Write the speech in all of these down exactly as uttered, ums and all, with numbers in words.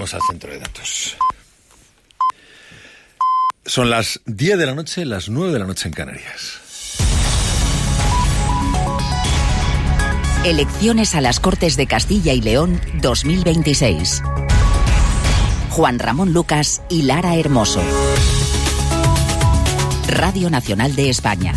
Vamos al centro de datos. Son las diez de la noche, las nueve de la noche en Canarias. Elecciones a las Cortes de Castilla y León dos mil veintiséis. Juan Ramón Lucas y Lara Hermoso. Radio Nacional de España.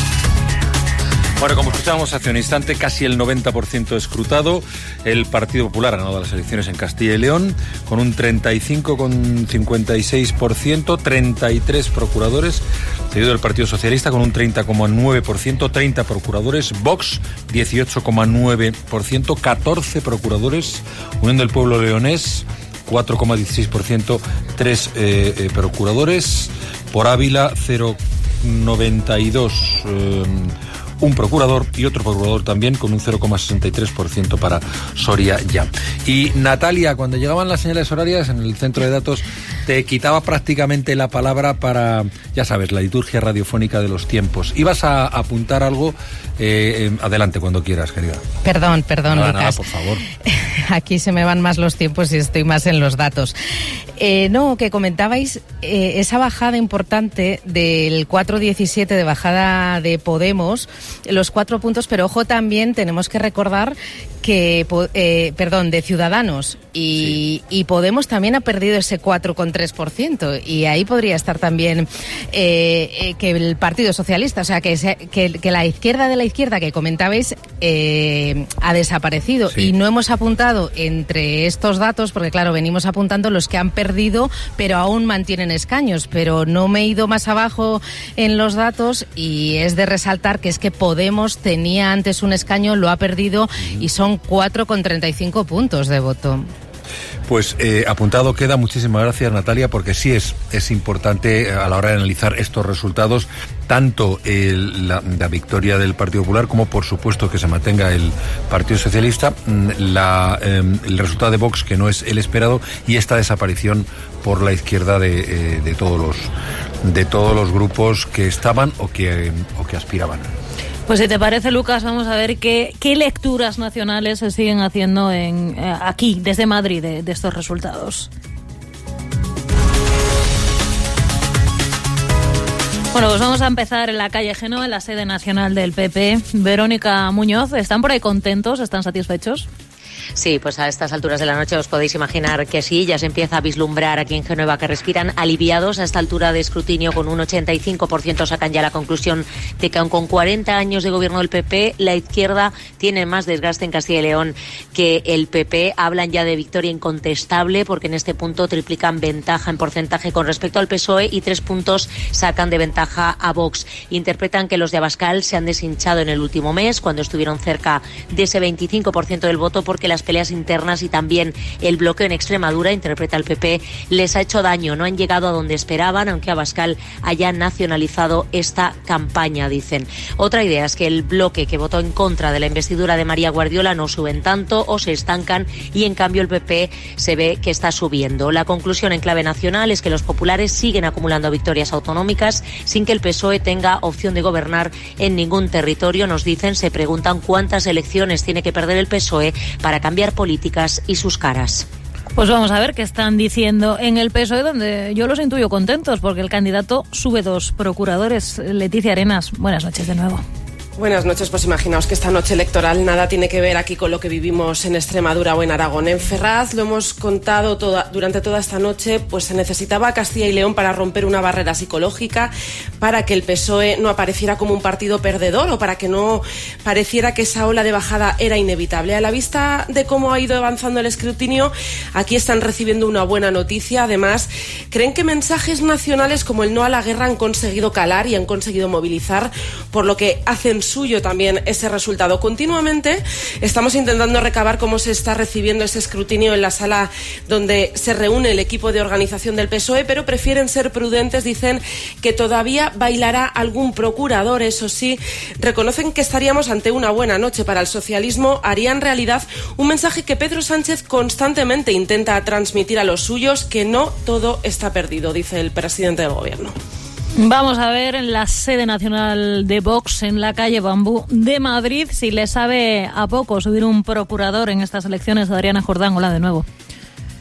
Bueno, como escuchábamos hace un instante, casi el noventa por ciento escrutado. El Partido Popular ha ganado las elecciones en Castilla y León con un treinta y cinco coma cincuenta y seis por ciento, treinta y tres procuradores, seguido del Partido Socialista con un treinta coma nueve por ciento, treinta procuradores, Vox dieciocho coma nueve por ciento, catorce procuradores, Unión del Pueblo Leonés cuatro coma dieciséis por ciento, tres eh, eh, procuradores, por Ávila cero coma noventa y dos por ciento, eh, un procurador y otro procurador también con un cero coma sesenta y tres por ciento para Soria ya. Y Natalia, cuando llegaban las señales horarias en el centro de datos, te quitaba prácticamente la palabra para, ya sabes, la liturgia radiofónica de los tiempos. ¿Ibas a apuntar algo? Eh, eh, adelante, cuando quieras, querida. Perdón, perdón, nada, Lucas. Nada, por favor. Aquí se me van más los tiempos y estoy más en los datos. Eh, no, que comentabais eh, esa bajada importante del cuatro diecisiete de bajada de Podemos, los cuatro puntos, pero ojo, también tenemos que recordar que, eh, perdón, de Ciudadanos y, sí. y Podemos también ha perdido ese cuatro coma tres por ciento y ahí podría estar también eh, eh, que el Partido Socialista, o sea, que, se, que, que la izquierda de la izquierda que comentabais eh, ha desaparecido sí. y no hemos apuntado entre estos datos, porque claro, venimos apuntando los que han perdido, pero aún mantienen escaños, pero no me he ido más abajo en los datos y es de resaltar que es que Podemos tenía antes un escaño, lo ha perdido y son cuatro coma treinta y cinco puntos de voto. Pues eh, apuntado queda. Muchísimas gracias, Natalia, porque sí es, es importante a la hora de analizar estos resultados, tanto el, la, la victoria del Partido Popular como, por supuesto, que se mantenga el Partido Socialista, la, eh, el resultado de Vox, que no es el esperado, y esta desaparición por la izquierda de, eh, de todos los de todos los grupos que estaban o que, o que aspiraban. Pues si te parece, Lucas, vamos a ver qué, qué lecturas nacionales se siguen haciendo en, eh, aquí, desde Madrid, de, de estos resultados. Bueno, pues vamos a empezar en la calle Génova, en la sede nacional del P P. Verónica Muñoz, ¿están por ahí contentos? ¿Están satisfechos? Sí, pues a estas alturas de la noche os podéis imaginar que sí, ya se empieza a vislumbrar aquí en Génova que respiran aliviados. A esta altura de escrutinio, con un ochenta y cinco por ciento sacan ya la conclusión de que aun con cuarenta años de gobierno del P P, la izquierda tiene más desgaste en Castilla y León que el P P. Hablan ya de victoria incontestable porque en este punto triplican ventaja en porcentaje con respecto al P S O E y tres puntos sacan de ventaja a Vox. Interpretan que los de Abascal se han deshinchado en el último mes, cuando estuvieron cerca de ese veinticinco por ciento del voto, porque las peleas internas y también el bloqueo en Extremadura, interpreta el P P, les ha hecho daño. No han llegado a donde esperaban, aunque Abascal haya nacionalizado esta campaña, dicen. Otra idea es que el bloque que votó en contra de la investidura de María Guardiola no suben tanto o se estancan, y en cambio el P P se ve que está subiendo. La conclusión en clave nacional es que los populares siguen acumulando victorias autonómicas sin que el P S O E tenga opción de gobernar en ningún territorio. Nos dicen, se preguntan cuántas elecciones tiene que perder el P S O E para cambiar políticas y sus caras. Pues vamos a ver qué están diciendo en el P S O E, donde yo los intuyo contentos porque el candidato sube dos procuradores. Leticia Arenas, buenas noches de nuevo. Buenas noches. Pues imaginaos que esta noche electoral nada tiene que ver aquí con lo que vivimos en Extremadura o en Aragón. En Ferraz, lo hemos contado toda, durante toda esta noche, pues se necesitaba Castilla y León para romper una barrera psicológica, para que el P S O E no apareciera como un partido perdedor o para que no pareciera que esa ola de bajada era inevitable. A la vista de cómo ha ido avanzando el escrutinio, aquí están recibiendo una buena noticia. Además, creen que mensajes nacionales como el no a la guerra han conseguido calar y han conseguido movilizar, por lo que hacen suyo también ese resultado. Continuamente estamos intentando recabar cómo se está recibiendo ese escrutinio en la sala donde se reúne el equipo de organización del P S O E, pero prefieren ser prudentes. Dicen que todavía bailará algún procurador. Eso sí, reconocen que estaríamos ante una buena noche para el socialismo. Harían realidad un mensaje que Pedro Sánchez constantemente intenta transmitir a los suyos, que no todo está perdido, dice el presidente del gobierno. Vamos a ver en la sede nacional de Vox, en la calle Bambú de Madrid, si le sabe a poco subir un procurador en estas elecciones. Adriana Jordán, hola de nuevo.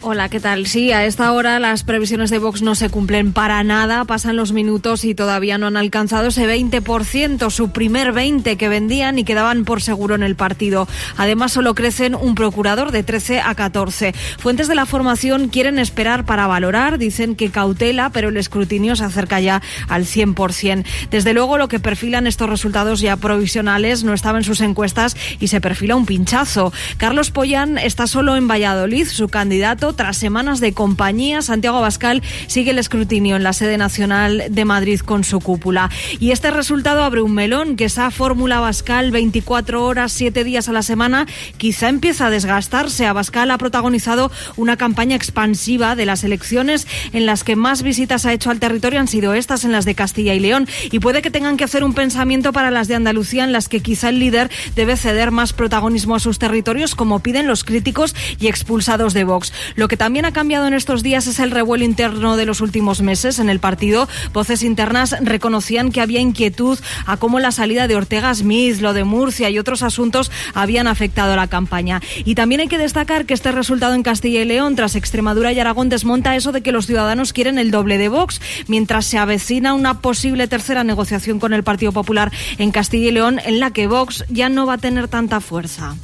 Hola, ¿qué tal? Sí, a esta hora las previsiones de Vox no se cumplen para nada, pasan los minutos y todavía no han alcanzado ese veinte por ciento, su primer veinte que vendían y quedaban por seguro en el partido. Además, solo crecen un procurador de trece a catorce. Fuentes de la formación quieren esperar para valorar, dicen que cautela, pero el escrutinio se acerca ya al cien por ciento. Desde luego, lo que perfilan estos resultados ya provisionales no estaba en sus encuestas y se perfila un pinchazo. Carlos Pollán está solo en Valladolid, su candidato. Tras semanas de compañía, Santiago Abascal sigue el escrutinio en la sede nacional de Madrid con su cúpula. Y este resultado abre un melón, que esa fórmula Abascal veinticuatro horas, siete días a la semana, quizá empieza a desgastarse. Abascal ha protagonizado una campaña expansiva de las elecciones en las que más visitas ha hecho al territorio han sido estas, en las de Castilla y León. Y puede que tengan que hacer un pensamiento para las de Andalucía, en las que quizá el líder debe ceder más protagonismo a sus territorios, como piden los críticos y expulsados de Vox. Lo que también ha cambiado en estos días es el revuelo interno de los últimos meses en el partido. Voces internas reconocían que había inquietud a cómo la salida de Ortega Smith, lo de Murcia y otros asuntos habían afectado a la campaña. Y también hay que destacar que este resultado en Castilla y León, tras Extremadura y Aragón, desmonta eso de que los ciudadanos quieren el doble de Vox, mientras se avecina una posible tercera negociación con el Partido Popular en Castilla y León, en la que Vox ya no va a tener tanta fuerza.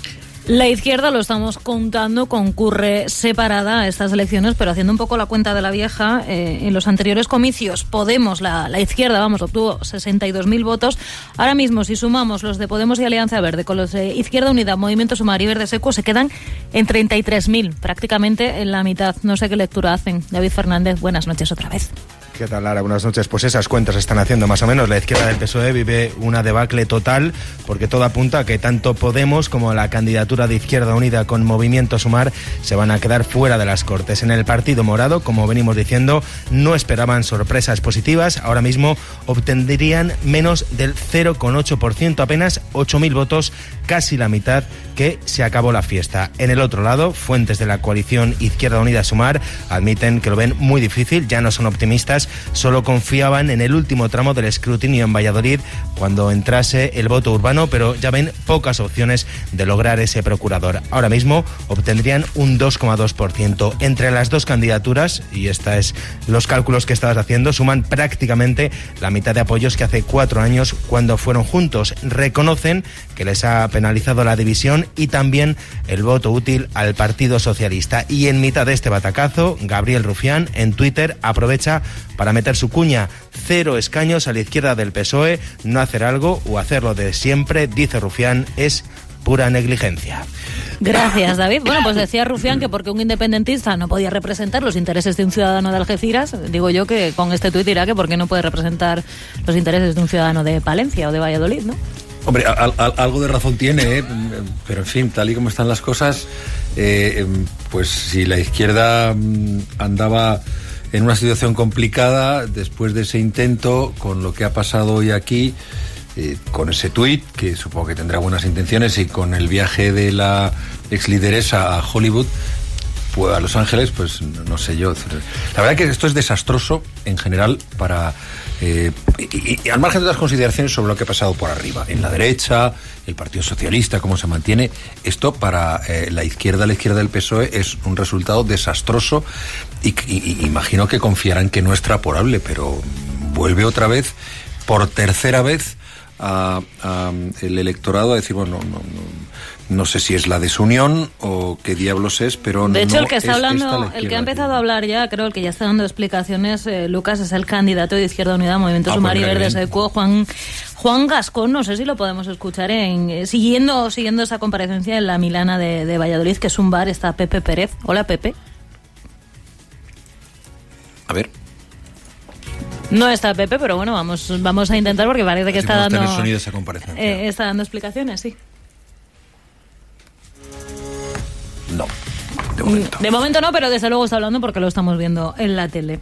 La izquierda, lo estamos contando, concurre separada a estas elecciones, pero haciendo un poco la cuenta de la vieja, eh, en los anteriores comicios Podemos, la, la izquierda, vamos, obtuvo sesenta y dos mil votos. Ahora mismo, si sumamos los de Podemos y Alianza Verde con los de Izquierda Unida, Movimiento Sumar y Verde Seco, se quedan en treinta y tres mil, prácticamente en la mitad. No sé qué lectura hacen. David Fernández, buenas noches otra vez. ¿Qué tal, Lara? Buenas noches. Pues esas cuentas están haciendo más o menos. La izquierda del P S O E vive una debacle total, porque todo apunta a que tanto Podemos como la candidatura de Izquierda Unida con Movimiento Sumar se van a quedar fuera de las Cortes. En el Partido Morado, como venimos diciendo, no esperaban sorpresas positivas. Ahora mismo obtendrían menos del cero coma ocho por ciento, apenas ocho mil votos, casi la mitad, que se acabó la fiesta. En el otro lado, fuentes de la coalición Izquierda Unida Sumar admiten que lo ven muy difícil, ya no son optimistas, solo confiaban en el último tramo del escrutinio en Valladolid cuando entrase el voto urbano, pero ya ven pocas opciones de lograr ese procurador. Ahora mismo obtendrían un dos coma dos por ciento. Entre las dos candidaturas, y esta es los cálculos que estabas haciendo, suman prácticamente la mitad de apoyos que hace cuatro años cuando fueron juntos. Reconocen que les ha penalizado la división y también el voto útil al Partido Socialista. Y en mitad de este batacazo, Gabriel Rufián en Twitter aprovecha para meter su cuña: cero escaños a la izquierda del P S O E, no hacer algo o hacerlo de siempre, dice Rufián, es pura negligencia. Gracias, David. Bueno, pues decía Rufián que porque un independentista no podía representar los intereses de un ciudadano de Algeciras, digo yo que con este tuit dirá que por qué no puede representar los intereses de un ciudadano de Palencia o de Valladolid, ¿no? Hombre, al, al, algo de razón tiene, ¿eh? Pero en fin, tal y como están las cosas, eh, pues si la izquierda andaba en una situación complicada después de ese intento, con lo que ha pasado hoy aquí, eh, con ese tuit, que supongo que tendrá buenas intenciones, y con el viaje de la exlideresa a Hollywood, pues a Los Ángeles, pues no, no sé yo. La verdad que esto es desastroso en general para... Eh, y, y al margen de las consideraciones sobre lo que ha pasado por arriba, en la derecha, el Partido Socialista, cómo se mantiene, esto para eh, la izquierda, la izquierda del P S O E es un resultado desastroso y, y, y imagino que confiarán que no es traporable, pero vuelve otra vez, por tercera vez, a, a el electorado a decir, bueno, no, no, no, no sé si es la desunión o qué diablos es, pero de hecho no el que está es hablando, el que ha empezado a hablar ya, creo el que ya está dando explicaciones, eh, Lucas, es el candidato de Izquierda Unida, Movimiento ah, Sumar y Verde Seco, Juan Juan Gascón. No sé si lo podemos escuchar en eh, siguiendo siguiendo esa comparecencia en la Milana de, de Valladolid, que es un bar. Está Pepe Pérez. Hola, Pepe. A ver. No está Pepe, pero bueno, vamos vamos a intentar, porque parece que está dando el sonido de esa comparecencia. Eh, está dando explicaciones, sí. No, de momento. De momento no, pero desde luego está hablando porque lo estamos viendo en la tele.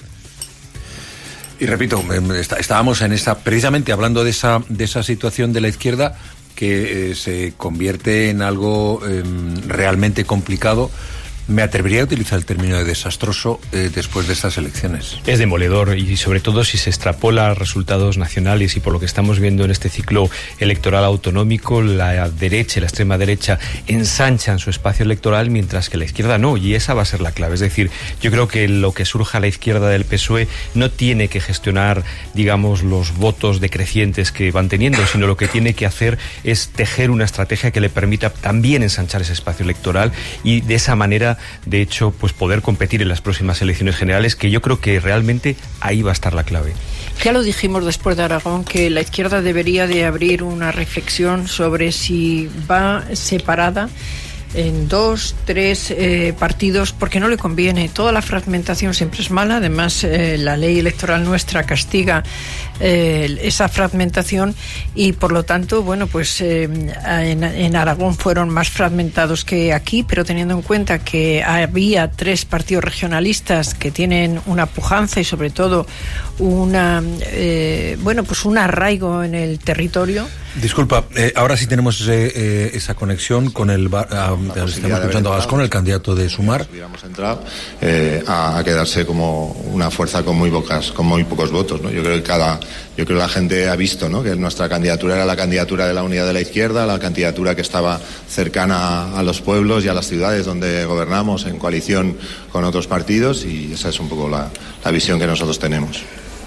Y repito, estábamos en esa, precisamente hablando de esa de esa situación de la izquierda que eh, se convierte en algo eh, realmente complicado Me atrevería a utilizar el término de desastroso eh, después de estas elecciones. Es demoledor y sobre todo si se extrapola a resultados nacionales y por lo que estamos viendo en este ciclo electoral autonómico, la derecha y la extrema derecha ensanchan su espacio electoral mientras que la izquierda no, y esa va a ser la clave. Es decir, yo creo que lo que surja a la izquierda del P S O E no tiene que gestionar, digamos, los votos decrecientes que van teniendo, sino lo que tiene que hacer es tejer una estrategia que le permita también ensanchar ese espacio electoral y de esa manera, de hecho, pues poder competir en las próximas elecciones generales, que yo creo que realmente ahí va a estar la clave. Ya lo dijimos después de Aragón, que la izquierda debería de abrir una reflexión sobre si va separada en dos, tres eh, partidos, porque no le conviene. Toda la fragmentación siempre es mala. Además, eh, la ley electoral nuestra castiga eh, esa fragmentación y, por lo tanto, bueno, pues eh, en, en Aragón fueron más fragmentados que aquí, pero teniendo en cuenta que había tres partidos regionalistas que tienen una pujanza y, sobre todo, una eh, bueno, pues un arraigo en el territorio. Disculpa, eh, ahora sí tenemos eh, eh, esa conexión con el bar, uh, estamos escuchando a Gascón, el candidato de Sumar. Hubiéramos entrado eh, a, a quedarse como una fuerza con muy pocas, con muy pocos votos, ¿no? Yo creo que cada, yo creo que la gente ha visto, ¿no?, que nuestra candidatura era la candidatura de la unidad de la izquierda, la candidatura que estaba cercana a, a los pueblos y a las ciudades donde gobernamos en coalición con otros partidos, y esa es un poco la, la visión que nosotros tenemos.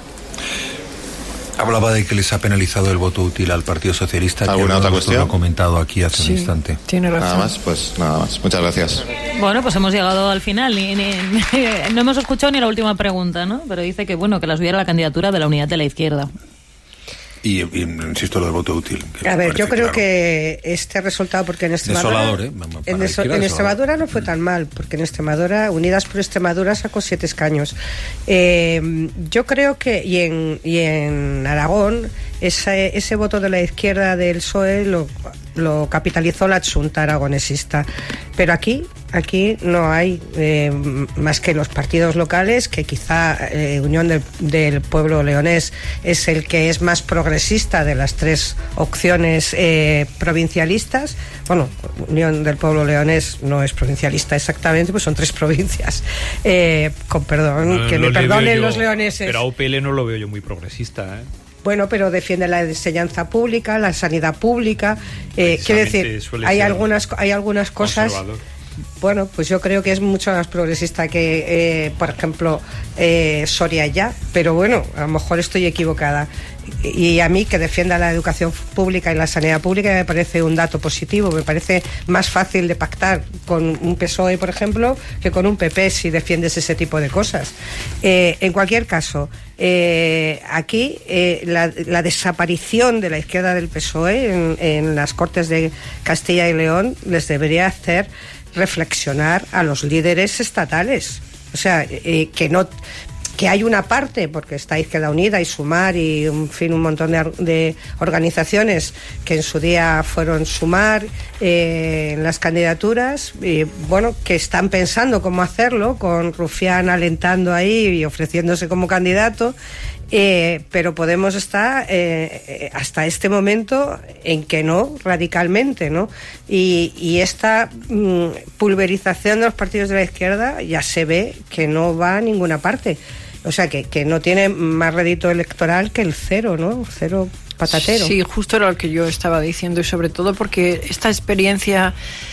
Hablaba de que les ha penalizado el voto útil al Partido Socialista. ¿Alguna otra cuestión? Lo ha comentado aquí hace sí, un instante. Tiene razón. Nada más, pues nada más. Muchas gracias. Bueno, pues hemos llegado al final. Y, ni, no hemos escuchado ni la última pregunta, ¿no? Pero dice que, bueno, que la suya era la candidatura de la unidad de la izquierda. Y, y insisto, lo del voto útil. A ver, yo creo claro. que este resultado, porque en Extremadura, Desolador, ¿eh? en, eso, en Extremadura no fue tan mal, porque en Extremadura, Unidas por Extremadura sacó siete escaños. Eh, yo creo que, y en, y en Aragón, ese, ese voto de la izquierda del P S O E lo, lo capitalizó la Xunta aragonesista. Pero aquí, aquí no hay eh, más que los partidos locales, que quizá eh, Unión del, del Pueblo Leonés es el que es más progresista de las tres opciones eh, provincialistas. Bueno, Unión del Pueblo Leonés no es provincialista exactamente, pues son tres provincias. Eh, con perdón, no, que no me perdonen yo, los leoneses. Pero a U P L no lo veo yo muy progresista, ¿eh? Bueno, pero defiende la enseñanza pública, la sanidad pública. Eh, quiero decir, hay algunas, hay algunas cosas. Bueno, pues yo creo que es mucho más progresista que, eh, por ejemplo, eh, Soria ya. Pero bueno, a lo mejor estoy equivocada. Y a mí, que defienda la educación pública y la sanidad pública, me parece un dato positivo. Me parece más fácil de pactar con un P S O E, por ejemplo, que con un P P si defiendes ese tipo de cosas. Eh, en cualquier caso, eh, aquí eh, la, la desaparición de la izquierda del P S O E en, en las Cortes de Castilla y León les debería hacer reflexionar a los líderes estatales. O sea, eh, que no... que hay una parte, porque está Izquierda Unida y Sumar y en fin, un montón de, de organizaciones que en su día fueron Sumar eh, en las candidaturas, y bueno, que están pensando cómo hacerlo, con Rufián alentando ahí y ofreciéndose como candidato. Eh, pero Podemos está eh, hasta este momento en que no, radicalmente, ¿no? Y, y esta mm, pulverización de los partidos de la izquierda ya se ve que no va a ninguna parte. O sea, que, que no tiene más rédito electoral que el cero, ¿no? Cero patatero. Sí, justo era lo que yo estaba diciendo, y sobre todo porque esta experiencia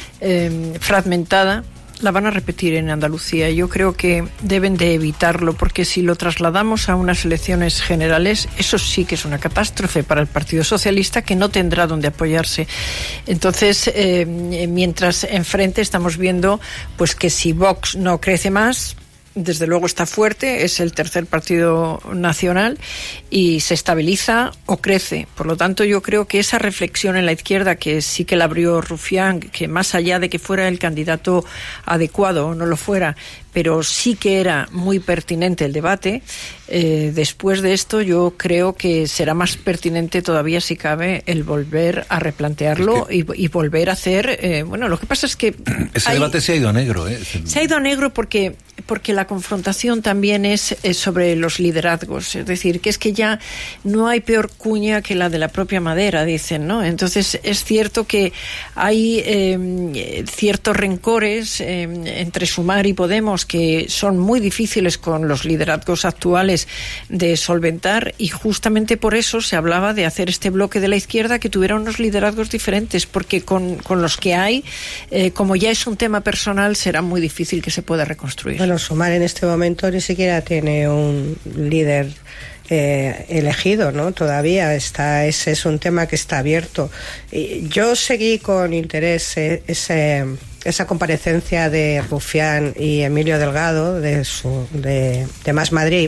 eh, fragmentada la van a repetir en Andalucía. Yo creo que deben de evitarlo, porque si lo trasladamos a unas elecciones generales, eso sí que es una catástrofe para el Partido Socialista, que no tendrá donde apoyarse. Entonces, eh, mientras enfrente estamos viendo pues que si Vox no crece más, desde luego está fuerte, es el tercer partido nacional y se estabiliza o crece. Por lo tanto, yo creo que esa reflexión en la izquierda, que sí que la abrió Rufián, que más allá de que fuera el candidato adecuado o no lo fuera, pero sí que era muy pertinente el debate, eh, después de esto yo creo que será más pertinente todavía, si cabe, el volver a replantearlo es que... y, y volver a hacer... Eh, bueno, lo que pasa es que... Ese hay... debate se ha ido a negro, ¿eh? Se ha ido a negro porque porque la confrontación también es, es sobre los liderazgos. Es decir, que es que ya no hay peor cuña que la de la propia madera, dicen, ¿no? Entonces es cierto que hay eh, ciertos rencores eh, entre Sumar y Podemos que son muy difíciles con los liderazgos actuales de solventar, y justamente por eso se hablaba de hacer este bloque de la izquierda que tuviera unos liderazgos diferentes, porque con, con los que hay, eh, como ya es un tema personal, será muy difícil que se pueda reconstruir. Bueno, Sumar en este momento ni siquiera tiene un líder eh, elegido, ¿no? Todavía está, ese es un tema que está abierto. Y yo seguí con interés eh, ese, esa comparecencia de Rufián y Emilio Delgado de, su, de, de Más Madrid,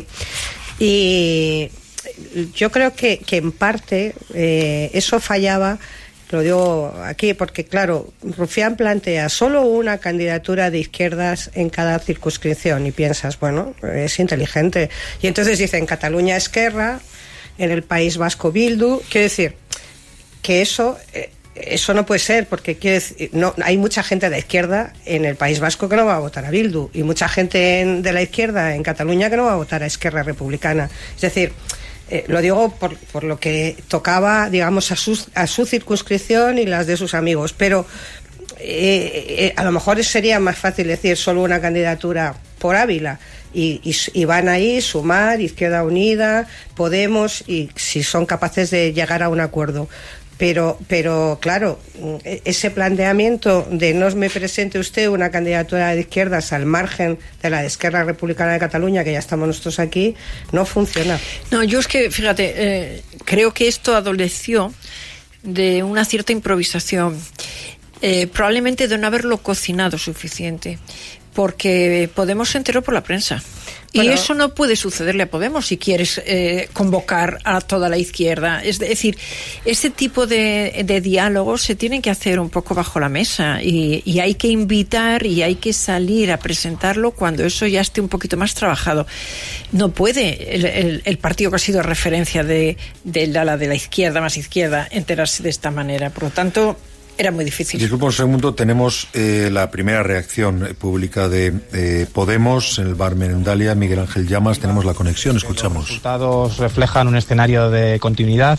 y yo creo que, que en parte eh, eso fallaba. Lo digo aquí porque, claro, Rufián plantea solo una candidatura de izquierdas en cada circunscripción y piensas, bueno, es inteligente. Y entonces dice, en Cataluña Esquerra, en el País Vasco Bildu. Quiero decir que eso eh, eso no puede ser, porque quiero decir, no, hay mucha gente de la izquierda en el País Vasco que no va a votar a Bildu, y mucha gente en, de la izquierda en Cataluña que no va a votar a Esquerra Republicana. Es decir, Eh, lo digo por, por lo que tocaba, digamos, a su, a su circunscripción y las de sus amigos, pero eh, eh, a lo mejor sería más fácil decir solo una candidatura por Ávila, y, y, y van ahí Sumar, Izquierda Unida, Podemos, y si son capaces de llegar a un acuerdo. Pero, pero claro, ese planteamiento de no me presente usted una candidatura de izquierdas al margen de la de Esquerra Republicana de Cataluña, que ya estamos nosotros aquí, no funciona. No, yo es que, fíjate, eh, creo que esto adoleció de una cierta improvisación, eh, probablemente de no haberlo cocinado suficiente, porque Podemos se enteró por la prensa. Bueno, y eso no puede sucederle a Podemos si quieres eh, convocar a toda la izquierda. Es decir, ese tipo de, de diálogos se tienen que hacer un poco bajo la mesa, y, y hay que invitar y hay que salir a presentarlo cuando eso ya esté un poquito más trabajado. No puede el, el, el partido que ha sido referencia de, de, la, la de la izquierda más izquierda enterarse de esta manera. Por lo tanto, era muy difícil. Disculpa un segundo, tenemos eh, la primera reacción eh, pública de eh, Podemos en el bar Merendalia. Miguel Ángel Llamas, tenemos la conexión, escuchamos. Los resultados reflejan un escenario de continuidad,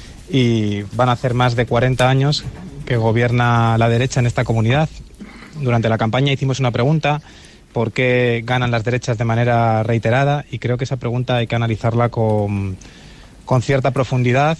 y van a hacer más de cuarenta años que gobierna la derecha en esta comunidad. Durante la campaña hicimos una pregunta: ¿por qué ganan las derechas de manera reiterada? Y creo que esa pregunta hay que analizarla con, con cierta profundidad,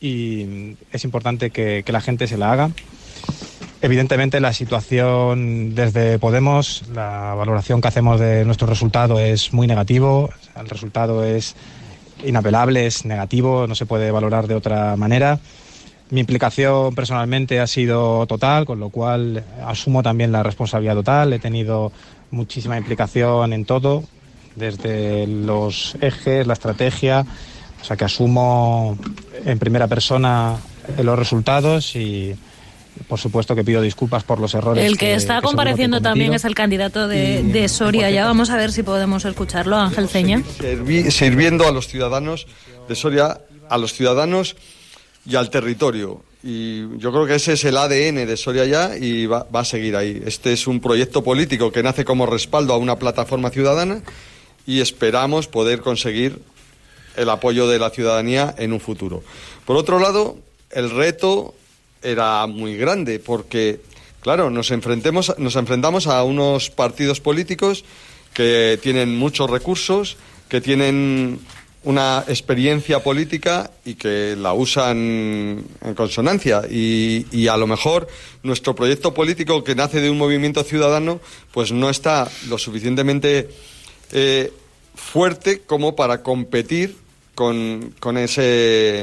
y es importante que, que la gente se la haga. Evidentemente, la situación desde Podemos, la valoración que hacemos de nuestro resultado es muy negativo. El resultado es inapelable, es negativo, no se puede valorar de otra manera. Mi implicación personalmente ha sido total, con lo cual asumo también la responsabilidad total. He tenido muchísima implicación en todo, desde los ejes, la estrategia, o sea que asumo en primera persona los resultados, y por supuesto que pido disculpas por los errores. El que, que está que compareciendo que también es el candidato de, y, de Soria. Ya vamos a ver si podemos escucharlo, Ángel Ceña. Servi, sirviendo a los ciudadanos de Soria, a los ciudadanos y al territorio. Y yo creo que ese es el A D N de Soria Ya, y va, va a seguir ahí. Este es un proyecto político que nace como respaldo a una plataforma ciudadana, y esperamos poder conseguir el apoyo de la ciudadanía en un futuro. Por otro lado, el reto era muy grande, porque, claro, nos enfrentemos, nos enfrentamos a unos partidos políticos que tienen muchos recursos, que tienen una experiencia política y que la usan en consonancia, y, y a lo mejor nuestro proyecto político, que nace de un movimiento ciudadano, pues no está lo suficientemente eh, fuerte como para competir con, con ese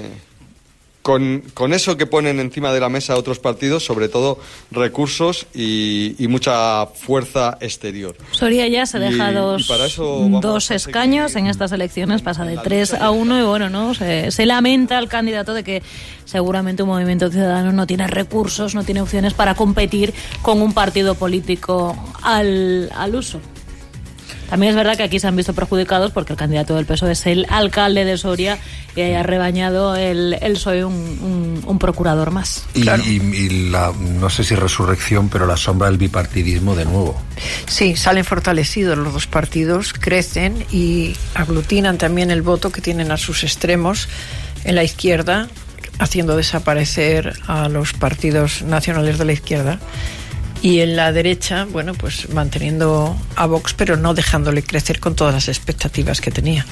con, con eso que ponen encima de la mesa otros partidos, sobre todo recursos y, y mucha fuerza exterior. Soria Ya se deja y, dos, y dos escaños en estas elecciones, pasa de tres a uno, y bueno, no se, se lamenta el candidato de que seguramente un movimiento ciudadano no tiene recursos, no tiene opciones para competir con un partido político al, al uso. También es verdad que aquí se han visto perjudicados porque el candidato del P S O E es el alcalde de Soria y haya rebañado el, el P S O E un, un, un procurador más. Y, claro. y, y la, no sé si resurrección, pero la sombra del bipartidismo de nuevo. Sí, salen fortalecidos los dos partidos, crecen y aglutinan también el voto que tienen a sus extremos en la izquierda, haciendo desaparecer a los partidos nacionales de la izquierda. Y en la derecha, bueno, pues manteniendo a Vox, pero no dejándole crecer con todas las expectativas que tenía.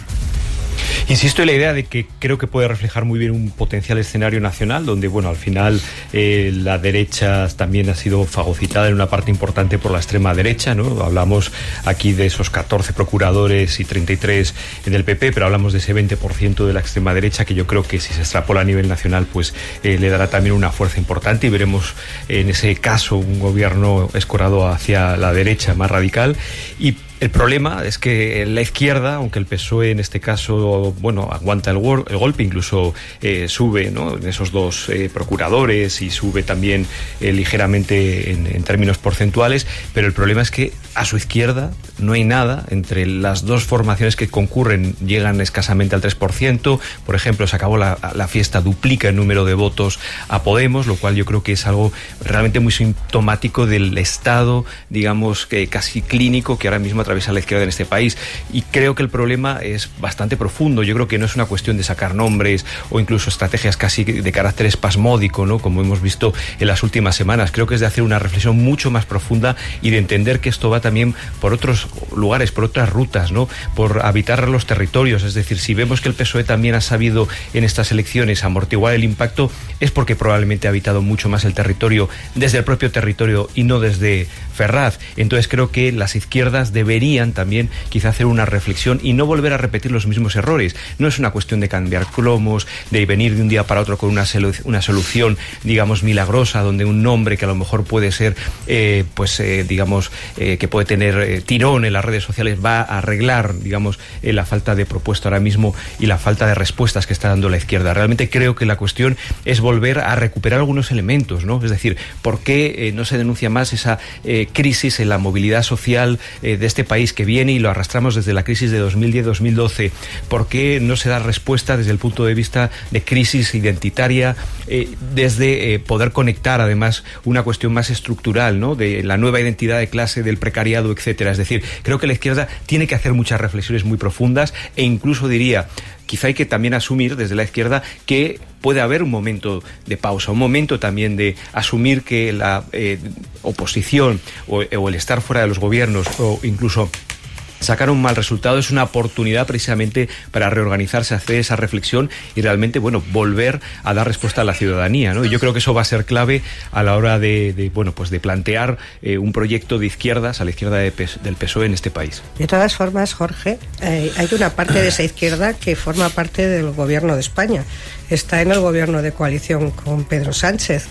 Insisto en la idea de que creo que puede reflejar muy bien un potencial escenario nacional, donde, bueno, al final eh, la derecha también ha sido fagocitada en una parte importante por la extrema derecha, ¿no? Hablamos aquí de esos catorce procuradores y treinta y tres en el P P, pero hablamos de ese veinte por ciento de la extrema derecha, que yo creo que si se extrapola a nivel nacional, pues eh, le dará también una fuerza importante y veremos eh, en ese caso un gobierno escorado hacia la derecha más radical. Y el problema es que la izquierda, aunque el P S O E en este caso, bueno, aguanta el, gol, el golpe, incluso eh, sube, ¿no?, en esos dos eh, procuradores y sube también eh, ligeramente en, en términos porcentuales, pero el problema es que a su izquierda no hay nada. Entre las dos formaciones que concurren llegan escasamente al tres por ciento. Por ejemplo, se acabó la, la fiesta, duplica el número de votos a Podemos, lo cual yo creo que es algo realmente muy sintomático del estado, digamos, que casi clínico que ahora mismo atraviesa la izquierda en este país. Y creo que el problema es bastante profundo. Yo creo que no es una cuestión de sacar nombres o incluso estrategias casi de carácter espasmódico, ¿no?, como hemos visto en las últimas semanas. Creo que es de hacer una reflexión mucho más profunda y de entender que esto va también por otros lugares, por otras rutas, ¿no?, por habitar los territorios. Es decir, si vemos que el P S O E también ha sabido en estas elecciones amortiguar el impacto, es porque probablemente ha habitado mucho más el territorio desde el propio territorio y no desde Ferraz. Entonces creo que las izquierdas deberían también quizá hacer una reflexión y no volver a repetir los mismos errores. No es una cuestión de cambiar cromos, de venir de un día para otro con una, solu- una solución, digamos, milagrosa, donde un nombre que a lo mejor puede ser, eh, pues, eh, digamos, eh, que puede tener eh, tirón en las redes sociales, va a arreglar, digamos, eh, la falta de propuesta ahora mismo y la falta de respuestas que está dando la izquierda. Realmente creo que la cuestión es volver a recuperar algunos elementos, ¿no? Es decir, ¿por qué eh, no se denuncia más esa eh, crisis en la movilidad social eh, de este país que viene y lo arrastramos desde la crisis de dos mil diez dos mil doce? ¿Por qué no se da respuesta desde el punto de vista de crisis identitaria, eh, desde eh, poder conectar además una cuestión más estructural, ¿no?, de la nueva identidad de clase, del precariado, etcétera? Es decir, creo que la izquierda tiene que hacer muchas reflexiones muy profundas e incluso diría, quizá hay que también asumir desde la izquierda que puede haber un momento de pausa, un momento también de asumir que la eh, oposición o, o el estar fuera de los gobiernos o incluso sacar un mal resultado es una oportunidad precisamente para reorganizarse, hacer esa reflexión y realmente, bueno, volver a dar respuesta a la ciudadanía, ¿no? Y yo creo que eso va a ser clave a la hora de, de bueno, pues de plantear eh, un proyecto de izquierdas a la izquierda de, del P S O E en este país. De todas formas, Jorge, eh, hay una parte de esa izquierda que forma parte del gobierno de España. Está en el gobierno de coalición con Pedro Sánchez.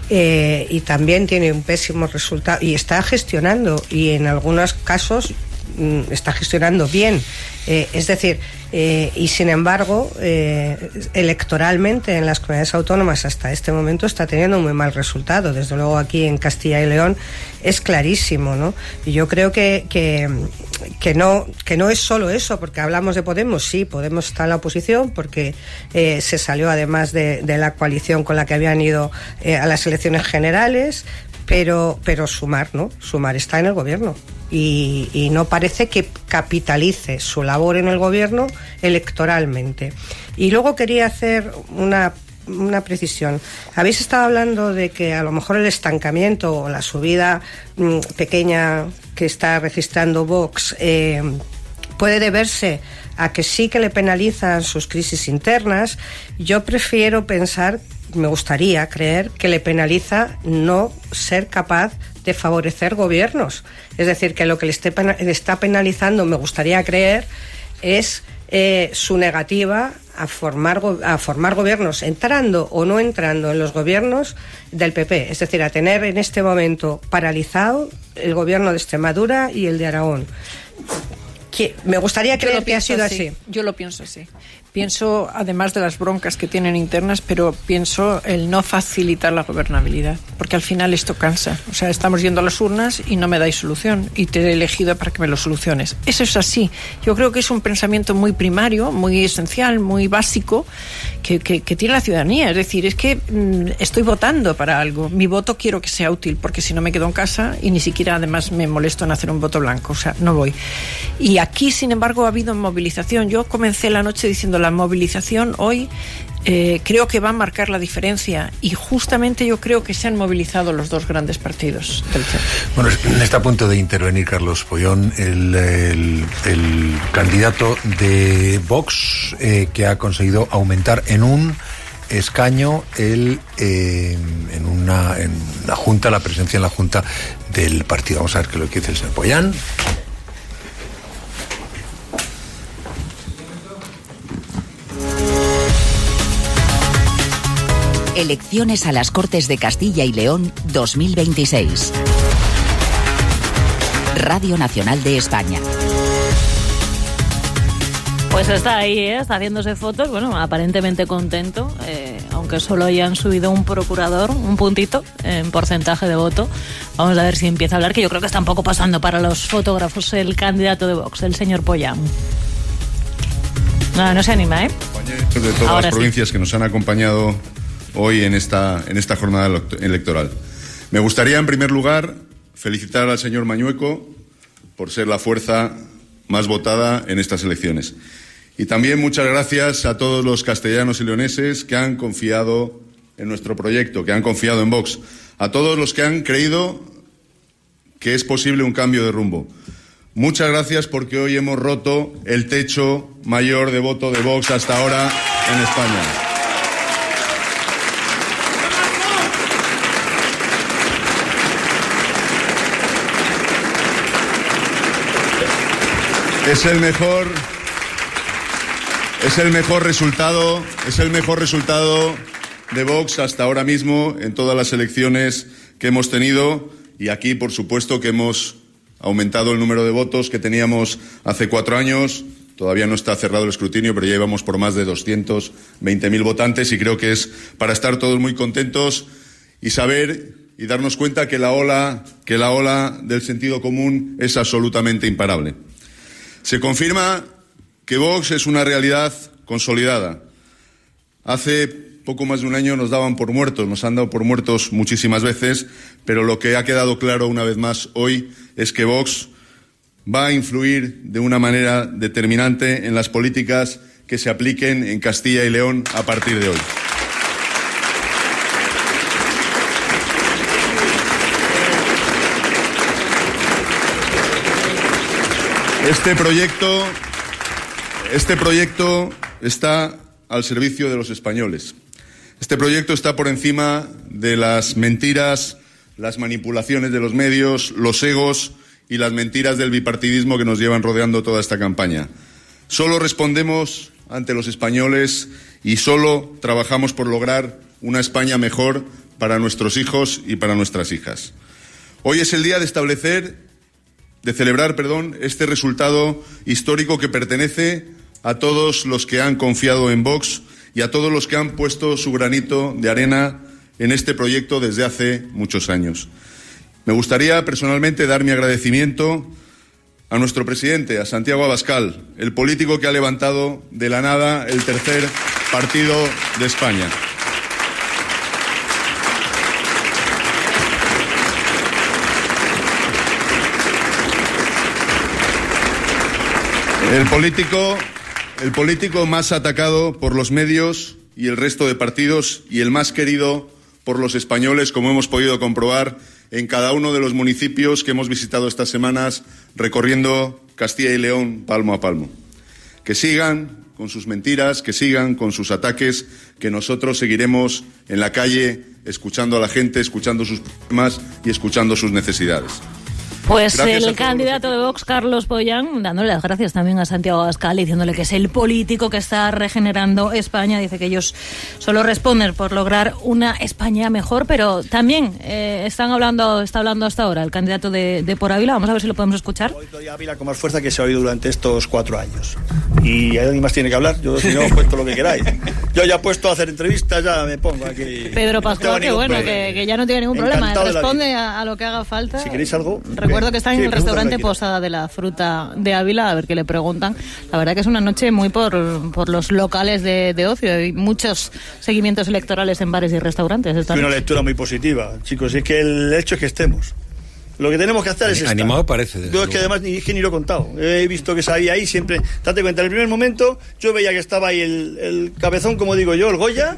Eh, y también tiene un pésimo resultado y está gestionando y en algunos casos está gestionando bien, eh, es decir, eh, y sin embargo eh, electoralmente en las comunidades autónomas hasta este momento está teniendo un muy mal resultado. Desde luego aquí en Castilla y León es clarísimo, ¿no? Y yo creo que, que, que, no, que no es solo eso, porque hablamos de Podemos, sí, Podemos está en la oposición porque eh, se salió además de, de la coalición con la que habían ido eh, a las elecciones generales, pero, pero Sumar, ¿no? Sumar está en el gobierno. Y, y no parece que capitalice su labor en el gobierno electoralmente. Y luego quería hacer una, una precisión. Habéis estado hablando de que a lo mejor el estancamiento o la subida mmm, pequeña que está registrando Vox eh, puede deberse a que sí que le penalizan sus crisis internas. Yo prefiero pensar, me gustaría creer, que le penaliza no ser capaz de favorecer gobiernos. Es decir, que lo que le, esté, le está penalizando, me gustaría creer, es eh, su negativa a formar, a formar gobiernos, entrando o no entrando en los gobiernos del P P. Es decir, a tener en este momento paralizado el gobierno de Extremadura y el de Aragón. que me gustaría creer que ha sido así. así. Yo lo pienso así. Pienso, además de las broncas que tienen internas, pero pienso el no facilitar la gobernabilidad, porque al final esto cansa. O sea, estamos yendo a las urnas y no me dais solución, y te he elegido para que me lo soluciones. Eso es así. Yo creo que es un pensamiento muy primario, muy esencial, muy básico, que, que, que tiene la ciudadanía. Es decir, es que mmm, estoy votando para algo. Mi voto quiero que sea útil, porque si no me quedo en casa y ni siquiera además me molesto en hacer un voto blanco. O sea, no voy. Y aquí, sin embargo, ha habido movilización. Yo comencé la noche diciendo la movilización hoy eh, creo que va a marcar la diferencia, y justamente yo creo que se han movilizado los dos grandes partidos del centro. Bueno, está a punto de intervenir Carlos Pollón, el, el, el candidato de Vox, eh, que ha conseguido aumentar en un escaño el eh, en una en la junta, la presencia en la junta del partido. Vamos a ver qué es lo que dice el señor Pollón. Elecciones a las Cortes de Castilla y León dos mil veintiséis. Radio Nacional de España. Pues está ahí, ¿eh? Está haciéndose fotos, bueno, aparentemente contento, eh, aunque solo hayan subido un procurador, un puntito en porcentaje de voto. Vamos a ver si empieza a hablar, que yo creo que está un poco pasando para los fotógrafos el candidato de Vox, el señor Pollán. No, no se anima, ¿eh? Compañeros de todas Ahora las provincias sí. que nos han acompañado hoy en esta, en esta jornada electoral. Me gustaría, en primer lugar, felicitar al señor Mañueco por ser la fuerza más votada en estas elecciones. Y también muchas gracias a todos los castellanos y leoneses que han confiado en nuestro proyecto, que han confiado en Vox. A todos los que han creído que es posible un cambio de rumbo. Muchas gracias, porque hoy hemos roto el techo mayor de voto de Vox hasta ahora en España. Es el mejor, es el mejor resultado, es el mejor resultado de Vox hasta ahora mismo en todas las elecciones que hemos tenido, y aquí, por supuesto, que hemos aumentado el número de votos que teníamos hace cuatro años. Todavía no está cerrado el escrutinio, pero ya íbamos por más de doscientos veinte mil votantes, y creo que es para estar todos muy contentos y saber y darnos cuenta que la ola, que la ola del sentido común es absolutamente imparable. Se confirma que Vox es una realidad consolidada. Hace poco más de un año nos daban por muertos, nos han dado por muertos muchísimas veces, pero lo que ha quedado claro una vez más hoy es que Vox va a influir de una manera determinante en las políticas que se apliquen en Castilla y León a partir de hoy. Este proyecto, este proyecto está al servicio de los españoles. Este proyecto está por encima de las mentiras, las manipulaciones de los medios, los egos y las mentiras del bipartidismo que nos llevan rodeando toda esta campaña. Solo respondemos ante los españoles y solo trabajamos por lograr una España mejor para nuestros hijos y para nuestras hijas. Hoy es el día de establecer de celebrar, perdón, este resultado histórico que pertenece a todos los que han confiado en Vox y a todos los que han puesto su granito de arena en este proyecto desde hace muchos años. Me gustaría personalmente dar mi agradecimiento a nuestro presidente, a Santiago Abascal, el político que ha levantado de la nada el tercer partido de España. El político, el político más atacado por los medios y el resto de partidos, y el más querido por los españoles, como hemos podido comprobar en cada uno de los municipios que hemos visitado estas semanas recorriendo Castilla y León palmo a palmo. Que sigan con sus mentiras, que sigan con sus ataques, que nosotros seguiremos en la calle escuchando a la gente, escuchando sus problemas y escuchando sus necesidades. Pues Gracias el candidato de Vox, Carlos Pollán, dándole las gracias también a Santiago Abascal, diciéndole que es el político que está regenerando España. Dice que ellos solo responden por lograr una España mejor, pero también eh, están hablando, está hablando hasta ahora el candidato de, de Por Ávila. Vamos a ver si lo podemos escuchar. Hoy todavía Ávila con más fuerza que se ha oído durante estos cuatro años. Y alguien más tiene que hablar. Yo, si no, os puesto lo que queráis. Yo ya he puesto a hacer entrevistas, ya me pongo aquí. Pedro Pascual, que bueno, que, que ya no tiene ningún problema. Responde a, a lo que haga falta. Si queréis algo. Recuerdo bien. que está en sí, el restaurante Posada de la Fruta de Ávila, a ver qué le preguntan. La verdad que es una noche muy por, por los locales de, de ocio. Hay muchos seguimientos electorales en bares y restaurantes. Es una lectura muy positiva, chicos. Es que el hecho es que estemos. Lo que tenemos que hacer es estar. Animado parece. Yo es que además ni, es que ni lo he contado. He visto que sabía ahí siempre. Date cuenta, en el primer momento yo veía que estaba ahí el, el cabezón, como digo yo, el Goya.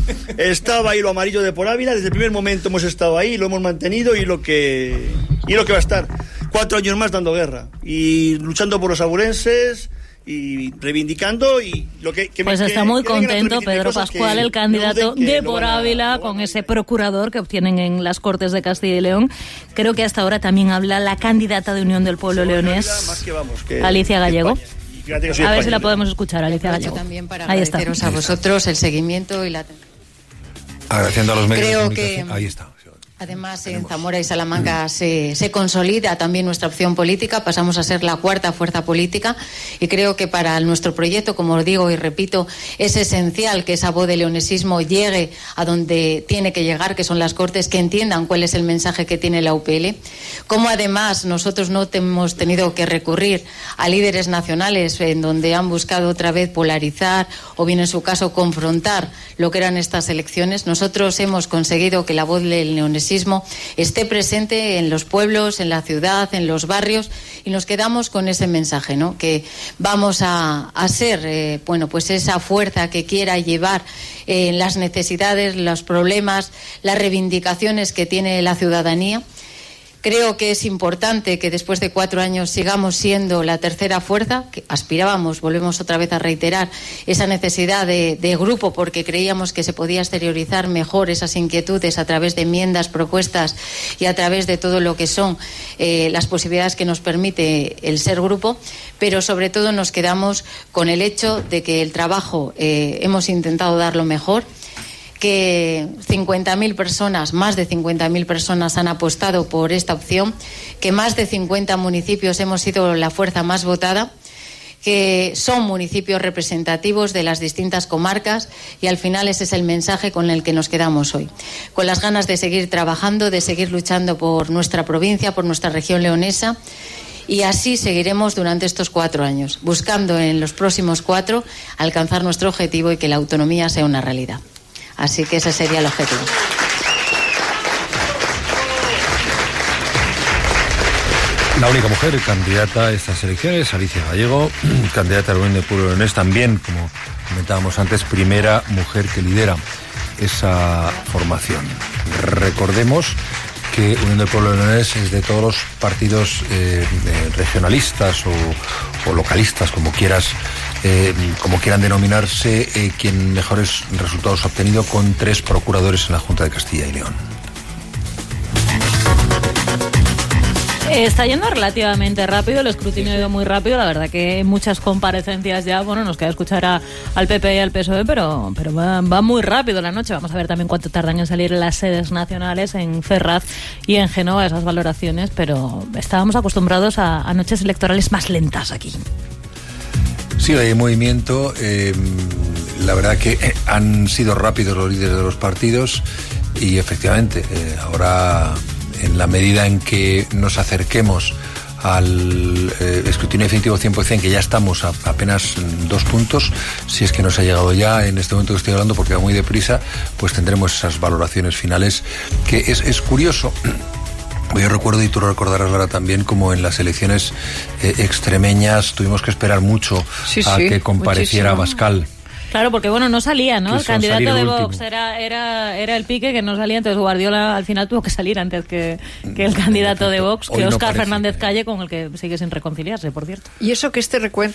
Estaba ahí lo amarillo de Por Ávila. Desde el primer momento hemos estado ahí, lo hemos mantenido y lo que y lo que va a estar. Cuatro años más dando guerra y luchando por los aburenses y reivindicando y lo que, que pues me, está que, muy que contento Pedro Pascual, el candidato de Por Ávila, con ese procurador que obtienen en las Cortes de Castilla y León. Creo que hasta ahora también habla la candidata de Unión del Pueblo Leonés, que vamos, que, Alicia Gallego. Que a ver España. Si la podemos escuchar, Alicia Gallego. También para Ahí está. agradeceros a vosotros el seguimiento y la atención. Agradeciendo a los medios Creo de que Ahí está. Además, en Zamora y Salamanca se, se consolida también nuestra opción política, pasamos a ser la cuarta fuerza política y creo que para nuestro proyecto, como os digo y repito, es esencial que esa voz del leonesismo llegue a donde tiene que llegar, que son las Cortes, que entiendan cuál es el mensaje que tiene la U P L. Como además nosotros no hemos tenido que recurrir a líderes nacionales en donde han buscado otra vez polarizar o bien en su caso confrontar lo que eran estas elecciones. Nosotros hemos conseguido que la voz del leonesismo esté presente en los pueblos, en la ciudad, en los barrios y nos quedamos con ese mensaje, ¿no? Que vamos a, a ser, eh, bueno, pues esa fuerza que quiera llevar eh, las necesidades, los problemas, las reivindicaciones que tiene la ciudadanía. Creo que es importante que después de cuatro años sigamos siendo la tercera fuerza, que aspirábamos, volvemos otra vez a reiterar, esa necesidad de, de grupo porque creíamos que se podía exteriorizar mejor esas inquietudes a través de enmiendas, propuestas y a través de todo lo que son eh, las posibilidades que nos permite el ser grupo, pero sobre todo nos quedamos con el hecho de que el trabajo eh, hemos intentado dar lo mejor, que cincuenta mil personas, más de cincuenta mil personas han apostado por esta opción, que más de cincuenta municipios hemos sido la fuerza más votada, que son municipios representativos de las distintas comarcas y al final ese es el mensaje con el que nos quedamos hoy. Con las ganas de seguir trabajando, de seguir luchando por nuestra provincia, por nuestra región leonesa. Y así seguiremos durante estos cuatro años, buscando en los próximos cuatro alcanzar nuestro objetivo y que la autonomía sea una realidad. Así que ese sería el objetivo. La única mujer candidata a estas elecciones, Alicia Gallego, candidata al Unión del Pueblo Leonés, también, como comentábamos antes, primera mujer que lidera esa formación. Recordemos que Unión del Pueblo Leonés es de todos los partidos eh, regionalistas o, o localistas, como quieras, eh, como quieran denominarse, eh, quien mejores resultados ha obtenido, con tres procuradores en la Junta de Castilla y León. Está yendo relativamente rápido, el escrutinio ha ido muy rápido, la verdad que muchas comparecencias ya, bueno, nos queda escuchar a, al P P y al P S O E, pero, pero va, va muy rápido la noche. Vamos a ver también cuánto tardan en salir las sedes nacionales en Ferraz y en Génova, esas valoraciones, pero estábamos acostumbrados a, a noches electorales más lentas aquí. Sí, hay movimiento, eh, la verdad que han sido rápidos los líderes de los partidos y efectivamente eh, ahora, en la medida en que nos acerquemos al eh, escrutinio definitivo cien por ciento, que ya estamos a apenas dos puntos, si es que nos ha llegado ya en este momento que estoy hablando, porque va muy deprisa, pues tendremos esas valoraciones finales, que es, es curioso. Yo recuerdo, y tú lo recordarás, Lara, también, como en las elecciones eh, extremeñas tuvimos que esperar mucho sí, a sí, que compareciera Abascal. Claro, porque bueno, no salía, ¿no? El candidato de Vox último. era, era, era el pique que no salía, entonces Guardiola al final tuvo que salir antes que, que el candidato de Vox, que Óscar no Fernández Calle, con el que sigue sin reconciliarse, por cierto. Y eso que este recuento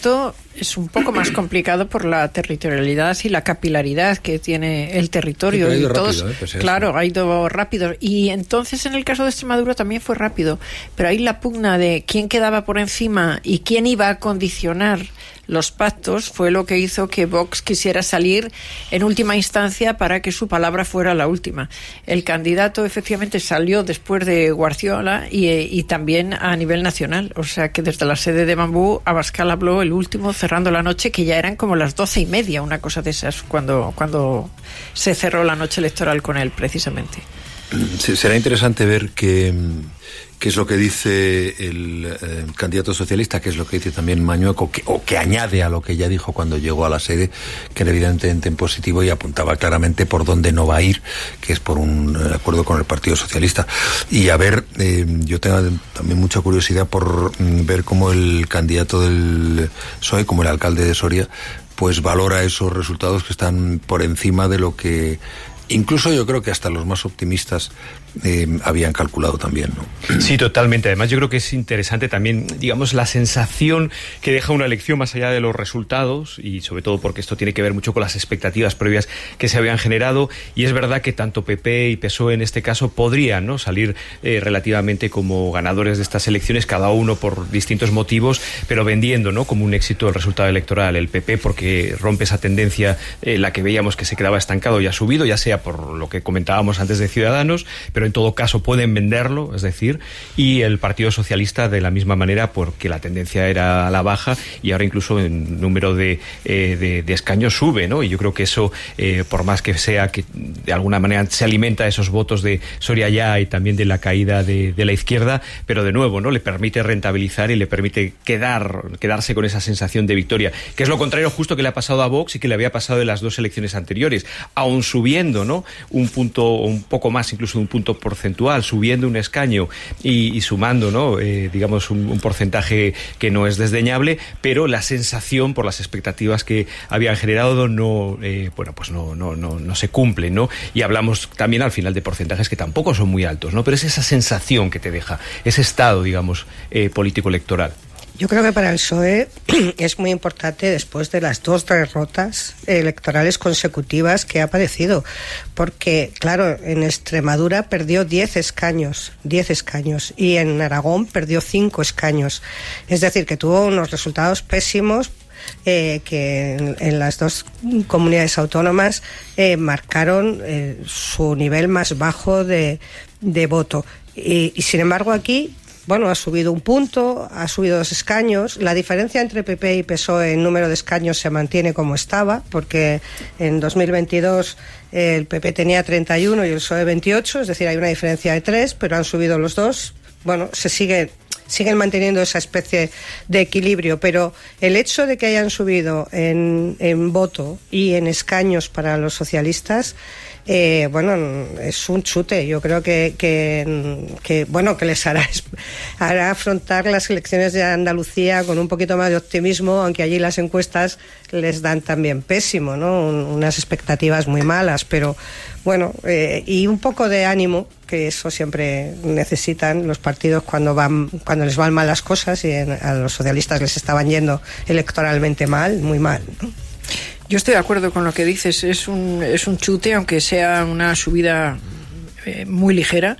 es un poco más complicado por la territorialidad y la capilaridad que tiene el territorio. Sí, ha ido y todos, rápido, ¿eh? Pues claro, ha ido rápido. Y entonces en el caso de Extremadura también fue rápido. Pero ahí la pugna de quién quedaba por encima y quién iba a condicionar los pactos fue lo que hizo que Vox quisiera salir en última instancia para que su palabra fuera la última. El candidato efectivamente salió después de Guardiola y, y también a nivel nacional. O sea que desde la sede de Bambú, Abascal habló el último cerrando la noche, que ya eran como las doce y media, una cosa de esas, cuando, cuando se cerró la noche electoral con él, precisamente. Sí, será interesante ver qué, qué es lo que dice el eh, candidato socialista, qué es lo que dice también Mañueco, que, o que añade a lo que ya dijo cuando llegó a la sede, que era evidentemente en positivo y apuntaba claramente por dónde no va a ir, que es por un eh, acuerdo con el Partido Socialista. Y a ver, eh, yo tengo también mucha curiosidad por mm, ver cómo el candidato del P S O E, como el alcalde de Soria, pues valora esos resultados que están por encima de lo que incluso yo creo que hasta los más optimistas eh, habían calculado también, ¿no? Sí, totalmente. Además, yo creo que es interesante también, digamos, la sensación que deja una elección más allá de los resultados, y sobre todo porque esto tiene que ver mucho con las expectativas previas que se habían generado, y es verdad que tanto P P y P S O E en este caso podrían, ¿no?, salir eh, relativamente como ganadores de estas elecciones, cada uno por distintos motivos, pero vendiendo, ¿no?, como un éxito el resultado electoral. El P P porque rompe esa tendencia, eh, la que veíamos que se quedaba estancado y ha subido, ya sea por lo que comentábamos antes de Ciudadanos, pero en todo caso pueden venderlo, es decir, y el Partido Socialista de la misma manera, porque la tendencia era a la baja y ahora incluso en número de, eh, de, de escaños sube, ¿no? Y yo creo que eso, eh, por más que sea que de alguna manera se alimenta esos votos de Soria Ya y también de la caída de, de la izquierda, pero de nuevo, ¿no?, le permite rentabilizar y le permite quedar, quedarse con esa sensación de victoria, que es lo contrario justo que le ha pasado a Vox y que le había pasado en las dos elecciones anteriores, aún subiendo, ¿no?, un punto, un poco más, incluso un punto porcentual, subiendo un escaño y, y sumando, ¿no?, eh, digamos un, un porcentaje que no es desdeñable, pero la sensación por las expectativas que habían generado no, eh, bueno, pues no, no, no, no se cumple, ¿no? Y hablamos también al final de porcentajes que tampoco son muy altos, ¿no? Pero es esa sensación que te deja, ese estado, digamos, eh, político-electoral. Yo creo que para el P S O E es muy importante después de las dos derrotas electorales consecutivas que ha padecido, porque, claro, en Extremadura perdió diez escaños, diez escaños, y en Aragón perdió cinco escaños. Es decir, que tuvo unos resultados pésimos eh, que en, en las dos comunidades autónomas eh, marcaron eh, su nivel más bajo de, de voto. Y, y sin embargo aquí, bueno, ha subido un punto, ha subido dos escaños. La diferencia entre P P y P S O E en número de escaños se mantiene como estaba, porque en dos mil veintidós eh, el P P tenía treinta y uno y el P S O E veintiocho, es decir, hay una diferencia de tres, pero han subido los dos. Bueno, se sigue, siguen manteniendo esa especie de equilibrio, pero el hecho de que hayan subido en, en voto y en escaños para los socialistas, Eh, bueno, es un chute. Yo creo que, que, que bueno, que les hará, hará afrontar las elecciones de Andalucía con un poquito más de optimismo, aunque allí las encuestas les dan también pésimo, ¿no? Un, unas expectativas muy malas, pero bueno, eh, y un poco de ánimo, que eso siempre necesitan los partidos cuando van, cuando les van mal las cosas, y en, a los socialistas les estaban yendo electoralmente mal, muy mal, ¿no? Yo estoy de acuerdo con lo que dices, es un, es un chute, aunque sea una subida eh, muy ligera,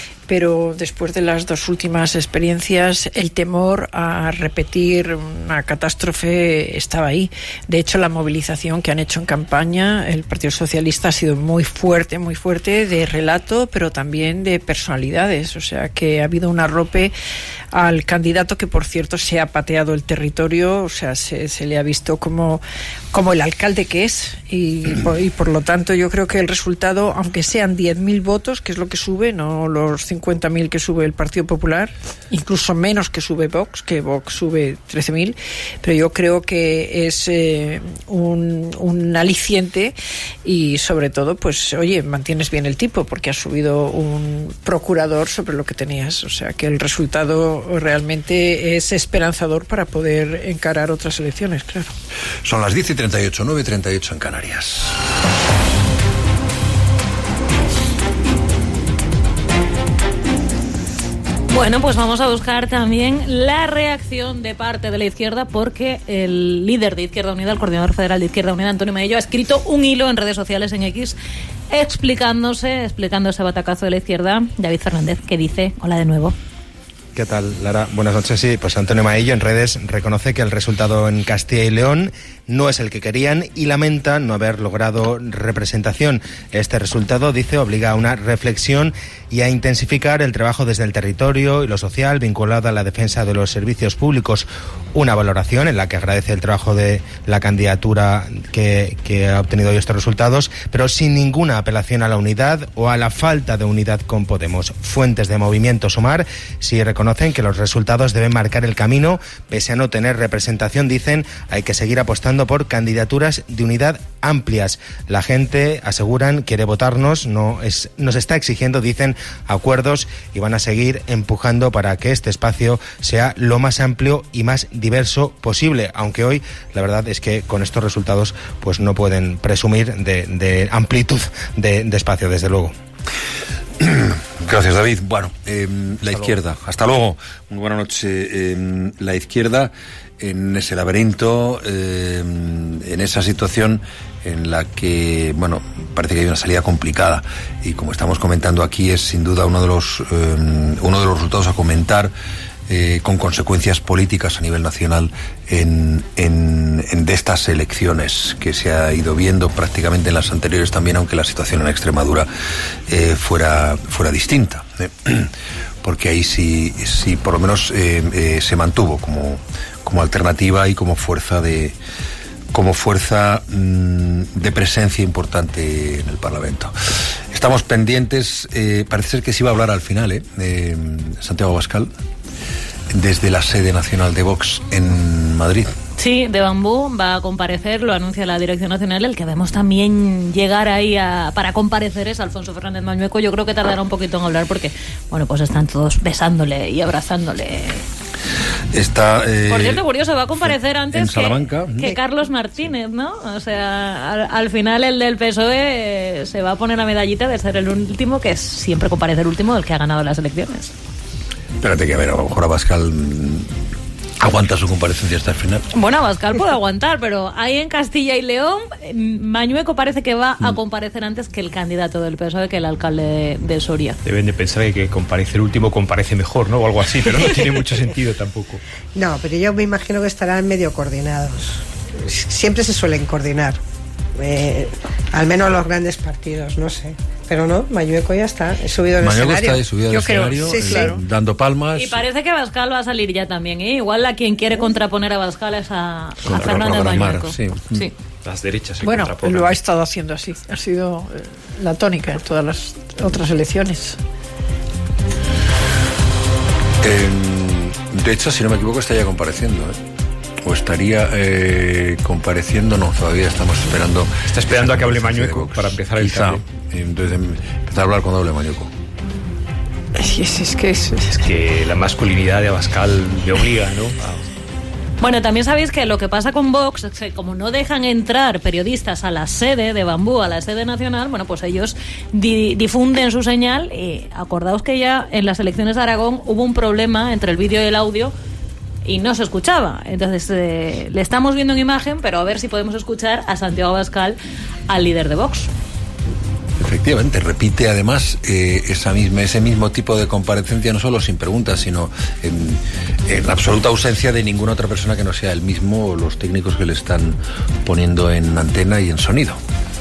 pero después de las dos últimas experiencias el temor a repetir una catástrofe estaba ahí. De hecho, la movilización que han hecho en campaña el Partido Socialista ha sido muy fuerte, muy fuerte, de relato, pero también de personalidades. O sea, que ha habido un arrope al candidato que, por cierto, se ha pateado el territorio, o sea, se, se le ha visto como, como el alcalde que es, y por, y por lo tanto yo creo que el resultado, aunque sean diez mil votos, que es lo que sube, no los cincuenta mil que sube el Partido Popular, incluso menos que sube Vox, que Vox sube trece mil, pero yo creo que es eh, un, un aliciente, y sobre todo, pues, oye, mantienes bien el tipo, porque has subido un procurador sobre lo que tenías, o sea, que el resultado realmente es esperanzador para poder encarar otras elecciones, claro. Son las diez y treinta y ocho, nueve y treinta y ocho en Canarias. Bueno, pues vamos a buscar también la reacción de parte de la izquierda, porque el líder de Izquierda Unida, el coordinador federal de Izquierda Unida, Antonio Maillo, ha escrito un hilo en redes sociales, en X, explicándose, explicando ese batacazo de la izquierda. David Fernández, que dice, hola de nuevo. ¿Qué tal, Lara? Buenas noches. Sí, pues Antonio Maillo en redes reconoce que el resultado en Castilla y León no es el que querían y lamenta no haber logrado representación. Este resultado, dice, obliga a una reflexión y a intensificar el trabajo desde el territorio y lo social vinculado a la defensa de los servicios públicos. Una valoración en la que agradece el trabajo de la candidatura que, que ha obtenido hoy estos resultados, pero sin ninguna apelación a la unidad o a la falta de unidad con Podemos. Fuentes de Movimiento Sumar sí reconocen que los resultados deben marcar el camino. Pese a no tener representación, dicen, hay que seguir apostando por candidaturas de unidad amplias. La gente, aseguran, quiere votarnos, no es, nos está exigiendo, dicen, acuerdos, y van a seguir empujando para que este espacio sea lo más amplio y más diverso posible, aunque hoy la verdad es que con estos resultados pues no pueden presumir de, de amplitud de, de espacio, desde luego. Gracias, David. Bueno, eh, la hasta izquierda. Luego. Hasta luego. Muy buena noche. Eh, la izquierda en ese laberinto, eh, en esa situación en la que, bueno, parece que hay una salida complicada, y como estamos comentando aquí, es sin duda uno de los eh, uno de los resultados a comentar, eh, con consecuencias políticas a nivel nacional en, en, en de estas elecciones, que se ha ido viendo prácticamente en las anteriores también, aunque la situación en Extremadura eh, fuera fuera distinta, eh, porque ahí sí sí por lo menos eh, eh, se mantuvo como como alternativa y como fuerza de como fuerza mmm, de presencia importante en el Parlamento. Estamos pendientes, eh, parece ser que se iba a hablar al final, eh, de Santiago Abascal, desde la sede nacional de Vox en Madrid. Sí, de Bambú va a comparecer, lo anuncia la Dirección Nacional. El que vemos también llegar ahí a, para comparecer es Alfonso Fernández Mañueco. Yo creo que tardará un poquito en hablar porque, bueno, pues están todos besándole y abrazándole. Está, eh, Por cierto, curioso, va a comparecer antes que, que Carlos Martínez, ¿no? O sea, al, al final el del P S O E eh, se va a poner la medallita de ser el último, que es siempre comparece el último del que ha ganado las elecciones. Espérate que a ver, a lo mejor Abascal aguanta su comparecencia hasta el final. Bueno, Abascal puede aguantar, pero ahí en Castilla y León, Mañueco parece que va a comparecer antes que el candidato del P S O E, que el alcalde de, de Soria. Deben de pensar que, que comparece el último comparece mejor, ¿no? O algo así, pero no tiene mucho sentido tampoco. No, pero yo me imagino que estarán medio coordinados. Siempre se suelen coordinar. Eh, al menos los grandes partidos, no sé. Pero no, Mañueco ya está, he subido al Mañueco escenario. está subido al escenario, sí, sí. Eh, dando palmas. Y parece que Abascal va a salir ya también, ¿eh? Igual a quien quiere contraponer a Abascal es a, a Fernández Mañueco. Sí. sí. Las derechas se Bueno, lo ha estado haciendo así. Ha sido eh, la tónica en todas las otras elecciones. Eh, de hecho, si no me equivoco, está ya compareciendo, ¿eh? O estaría eh, compareciendo, no, todavía estamos esperando. Está esperando a que hable Mañueco para empezar el Quizá, cambio. Entonces empezar a hablar cuando hable Mañueco. Es, es, es, que es, es que la masculinidad de Abascal le obliga, ¿no? A... Bueno, también sabéis que lo que pasa con Vox es que como no dejan entrar periodistas a la sede de Bambú, a la sede nacional, bueno, pues ellos di- difunden su señal. Y acordaos que ya en las elecciones de Aragón hubo un problema entre el vídeo y el audio y no se escuchaba. Entonces eh, le estamos viendo en imagen, pero a ver si podemos escuchar a Santiago Abascal, al líder de Vox. Efectivamente, repite además eh, esa misma, ese mismo tipo de comparecencia, no solo sin preguntas, sino en, en absoluta ausencia de ninguna otra persona que no sea él mismo o los técnicos que le están poniendo en antena y en sonido.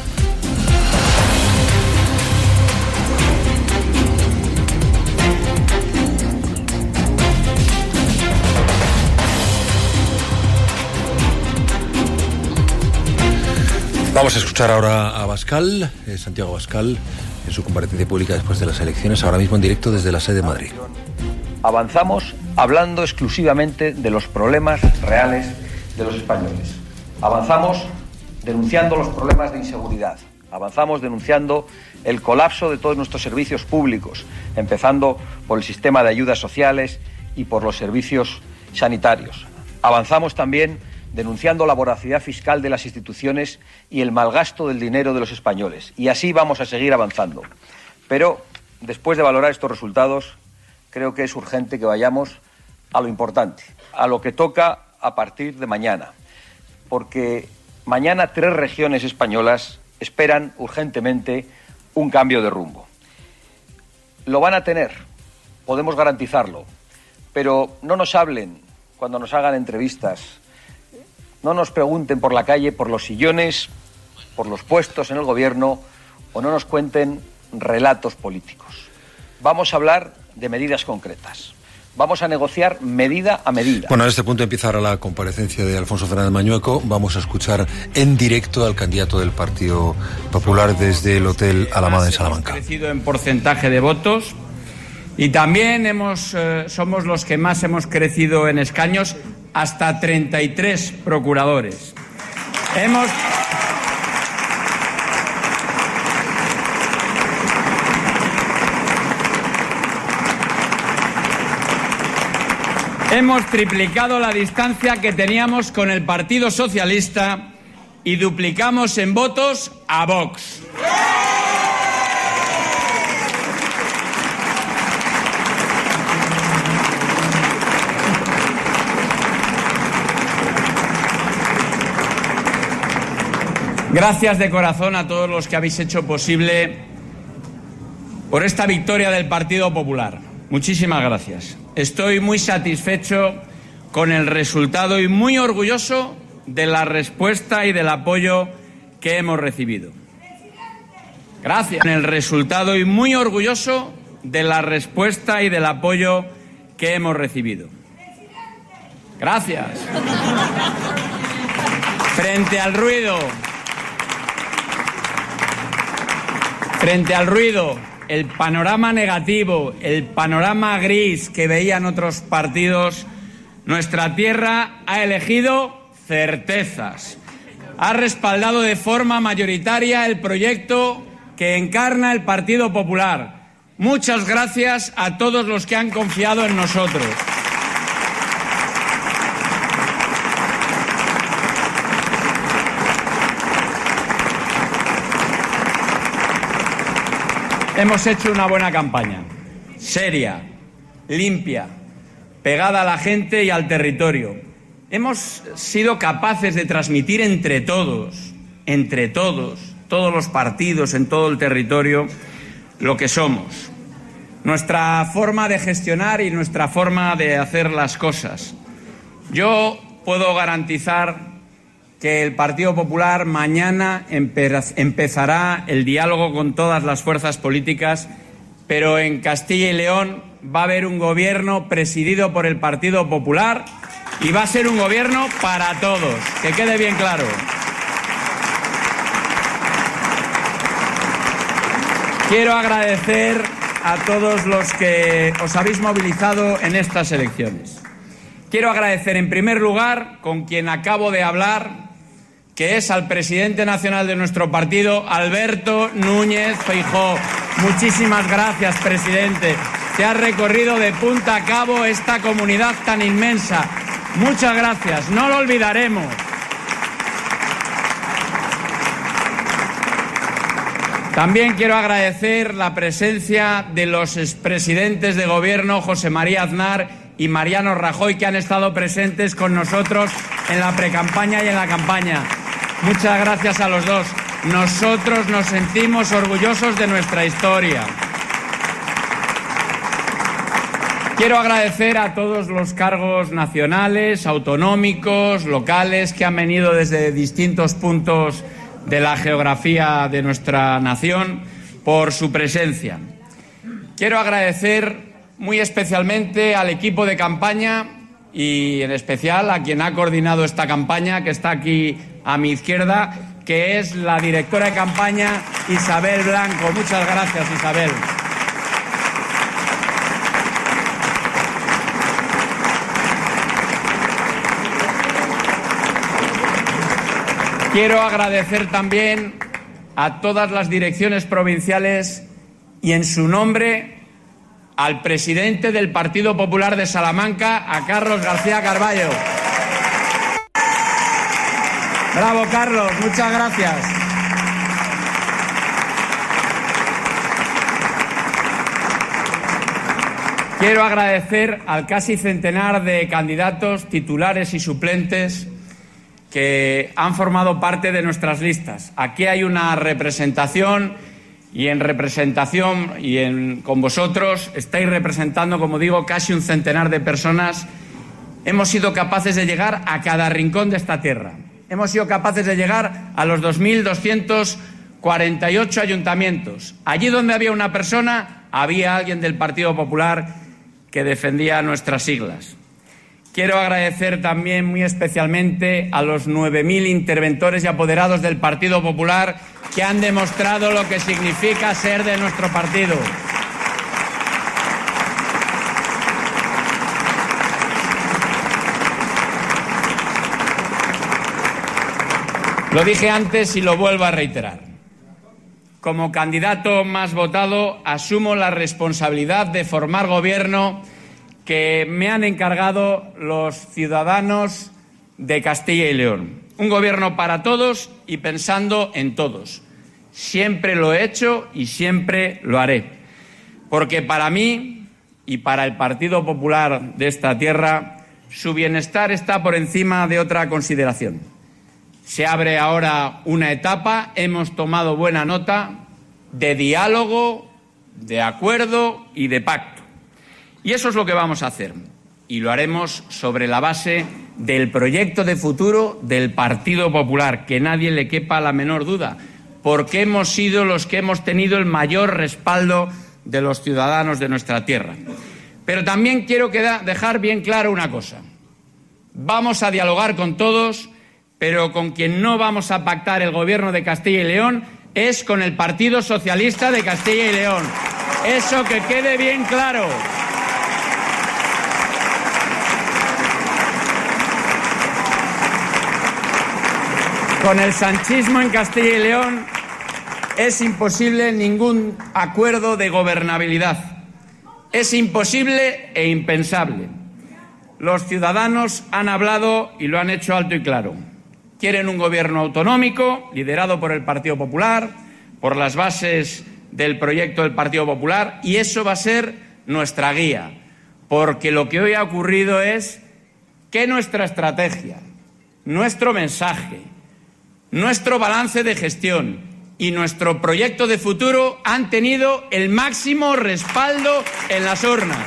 Vamos a escuchar ahora a Abascal, eh, Santiago Abascal, en su comparecencia pública después de las elecciones, ahora mismo en directo desde la sede de Madrid. Avanzamos hablando exclusivamente de los problemas reales de los españoles. Avanzamos denunciando los problemas de inseguridad. Avanzamos denunciando el colapso de todos nuestros servicios públicos, empezando por el sistema de ayudas sociales y por los servicios sanitarios. Avanzamos también denunciando la voracidad fiscal de las instituciones y el malgasto del dinero de los españoles. Y así vamos a seguir avanzando. Pero, después de valorar estos resultados, creo que es urgente que vayamos a lo importante, a lo que toca a partir de mañana, porque mañana tres regiones españolas esperan urgentemente un cambio de rumbo. Lo van a tener, podemos garantizarlo, pero no nos hablen cuando nos hagan entrevistas, no nos pregunten por la calle, por los sillones, por los puestos en el gobierno, o no nos cuenten relatos políticos. Vamos a hablar de medidas concretas. Vamos a negociar medida a medida. Bueno, a este punto empieza ahora la comparecencia de Alfonso Fernández Mañueco. Vamos a escuchar en directo al candidato del Partido Popular desde el Hotel Alamada en Salamanca. Hemos crecido en porcentaje de votos y también hemos, eh, somos los que más hemos crecido en escaños, hasta treinta y tres procuradores. Hemos... Hemos triplicado la distancia que teníamos con el Partido Socialista y duplicamos en votos a Vox. Gracias de corazón a todos los que habéis hecho posible por esta victoria del Partido Popular. Muchísimas gracias. Estoy muy satisfecho con el resultado y muy orgulloso de la respuesta y del apoyo que hemos recibido. Gracias. Con el resultado y muy orgulloso de la respuesta y del apoyo que hemos recibido. Gracias. Frente al ruido, frente al ruido, el panorama negativo, el panorama gris que veían otros partidos, nuestra tierra ha elegido certezas. Ha respaldado de forma mayoritaria el proyecto que encarna el Partido Popular. Muchas gracias a todos los que han confiado en nosotros. Hemos hecho una buena campaña, seria, limpia, pegada a la gente y al territorio. Hemos sido capaces de transmitir entre todos, entre todos, todos los partidos en todo el territorio, lo que somos, nuestra forma de gestionar y nuestra forma de hacer las cosas. Yo puedo garantizar que el Partido Popular mañana empezará el diálogo con todas las fuerzas políticas, pero en Castilla y León va a haber un gobierno presidido por el Partido Popular y va a ser un gobierno para todos, que quede bien claro. Quiero agradecer a todos los que os habéis movilizado en estas elecciones. Quiero agradecer en primer lugar, con quien acabo de hablar, que es al presidente nacional de nuestro partido, Alberto Núñez Feijóo. Muchísimas gracias, presidente. Se ha recorrido de punta a cabo esta comunidad tan inmensa. Muchas gracias, no lo olvidaremos. También quiero agradecer la presencia de los expresidentes de gobierno, José María Aznar y Mariano Rajoy, que han estado presentes con nosotros en la precampaña y en la campaña. Muchas gracias a los dos. Nosotros nos sentimos orgullosos de nuestra historia. Quiero agradecer a todos los cargos nacionales, autonómicos, locales, que han venido desde distintos puntos de la geografía de nuestra nación por su presencia. Quiero agradecer muy especialmente al equipo de campaña y en especial a quien ha coordinado esta campaña, que está aquí a mi izquierda, que es la directora de campaña, Isabel Blanco. Muchas gracias, Isabel. Quiero agradecer también a todas las direcciones provinciales y en su nombre al presidente del Partido Popular de Salamanca, a Carlos García Carballo. Bravo, Carlos, muchas gracias. Quiero agradecer al casi centenar de candidatos, titulares y suplentes que han formado parte de nuestras listas. Aquí hay una representación y en representación y en, con vosotros estáis representando, como digo, casi un centenar de personas. Hemos sido capaces de llegar a cada rincón de esta tierra. Hemos sido capaces de llegar a los dos mil doscientos cuarenta y ocho ayuntamientos. Allí donde había una persona, había alguien del Partido Popular que defendía nuestras siglas. Quiero agradecer también muy especialmente a los nueve mil interventores y apoderados del Partido Popular que han demostrado lo que significa ser de nuestro partido. Lo dije antes y lo vuelvo a reiterar. Como candidato más votado, asumo la responsabilidad de formar gobierno que me han encargado los ciudadanos de Castilla y León. Un gobierno para todos y pensando en todos. Siempre lo he hecho y siempre lo haré. Porque para mí y para el Partido Popular de esta tierra, su bienestar está por encima de otra consideración. Se abre ahora una etapa, hemos tomado buena nota, de diálogo, de acuerdo y de pacto. Y eso es lo que vamos a hacer. Y lo haremos sobre la base del proyecto de futuro del Partido Popular, que nadie le quepa la menor duda, porque hemos sido los que hemos tenido el mayor respaldo de los ciudadanos de nuestra tierra. Pero también quiero queda, dejar bien claro una cosa. Vamos a dialogar con todos, pero con quien no vamos a pactar el gobierno de Castilla y León es con el Partido Socialista de Castilla y León. Eso que quede bien claro. Con el sanchismo en Castilla y León es imposible ningún acuerdo de gobernabilidad. Es imposible e impensable. Los ciudadanos han hablado y lo han hecho alto y claro. Quieren un gobierno autonómico, liderado por el Partido Popular, por las bases del proyecto del Partido Popular, y eso va a ser nuestra guía, porque lo que hoy ha ocurrido es que nuestra estrategia, nuestro mensaje, nuestro balance de gestión y nuestro proyecto de futuro han tenido el máximo respaldo en las urnas.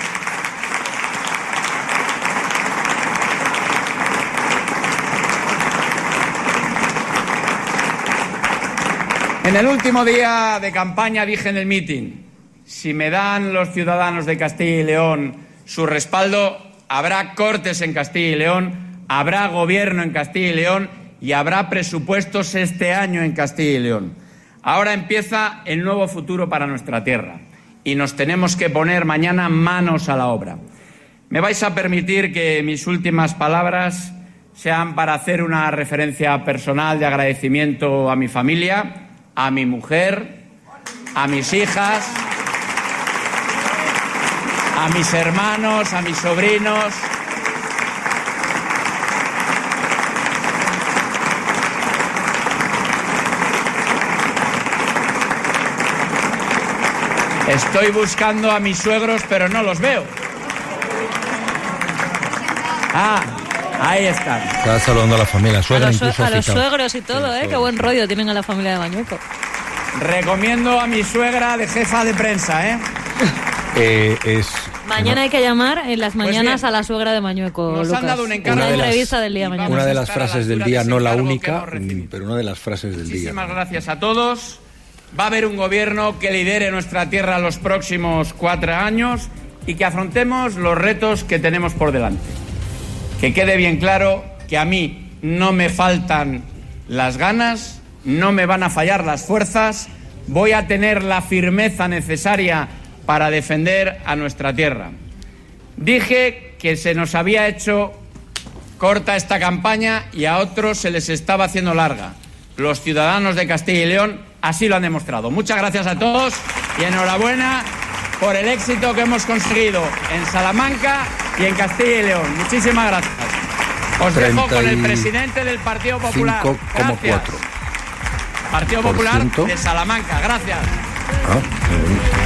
En el último día de campaña dije en el mitin, si me dan los ciudadanos de Castilla y León su respaldo, habrá Cortes en Castilla y León, habrá gobierno en Castilla y León y habrá presupuestos este año en Castilla y León. Ahora empieza el nuevo futuro para nuestra tierra y nos tenemos que poner mañana manos a la obra. Me vais a permitir que mis últimas palabras sean para hacer una referencia personal de agradecimiento a mi familia, a mi mujer, a mis hijas, a mis hermanos, a mis sobrinos. Estoy buscando a mis suegros, pero no los veo. Ah, ahí están. Está saludando a la familia, suegra, a los, incluso a los citado. suegros y todo, ¿eh? Qué buen rollo tienen a la familia de Mañueco. Recomiendo a mi suegra de jefa de prensa, ¿eh? eh es... Mañana hay que llamar en las mañanas pues a la suegra de Mañueco, nos Lucas. han dado un encargo. Una Una de las, entrevista del día mañana. Una de las frases del día, no la única, que pero una de las frases del día. Muchísimas gracias a todos. Va a haber un gobierno que lidere nuestra tierra los próximos cuatro años y que afrontemos los retos que tenemos por delante. Que quede bien claro que a mí no me faltan las ganas, no me van a fallar las fuerzas, voy a tener la firmeza necesaria para defender a nuestra tierra. Dije que se nos había hecho corta esta campaña y a otros se les estaba haciendo larga. Los ciudadanos de Castilla y León así lo han demostrado. Muchas gracias a todos y enhorabuena por el éxito que hemos conseguido en Salamanca y en Castilla y León. Muchísimas gracias. Os dejo con el presidente del Partido Popular. Gracias. Partido Popular de Salamanca. Gracias. Ah,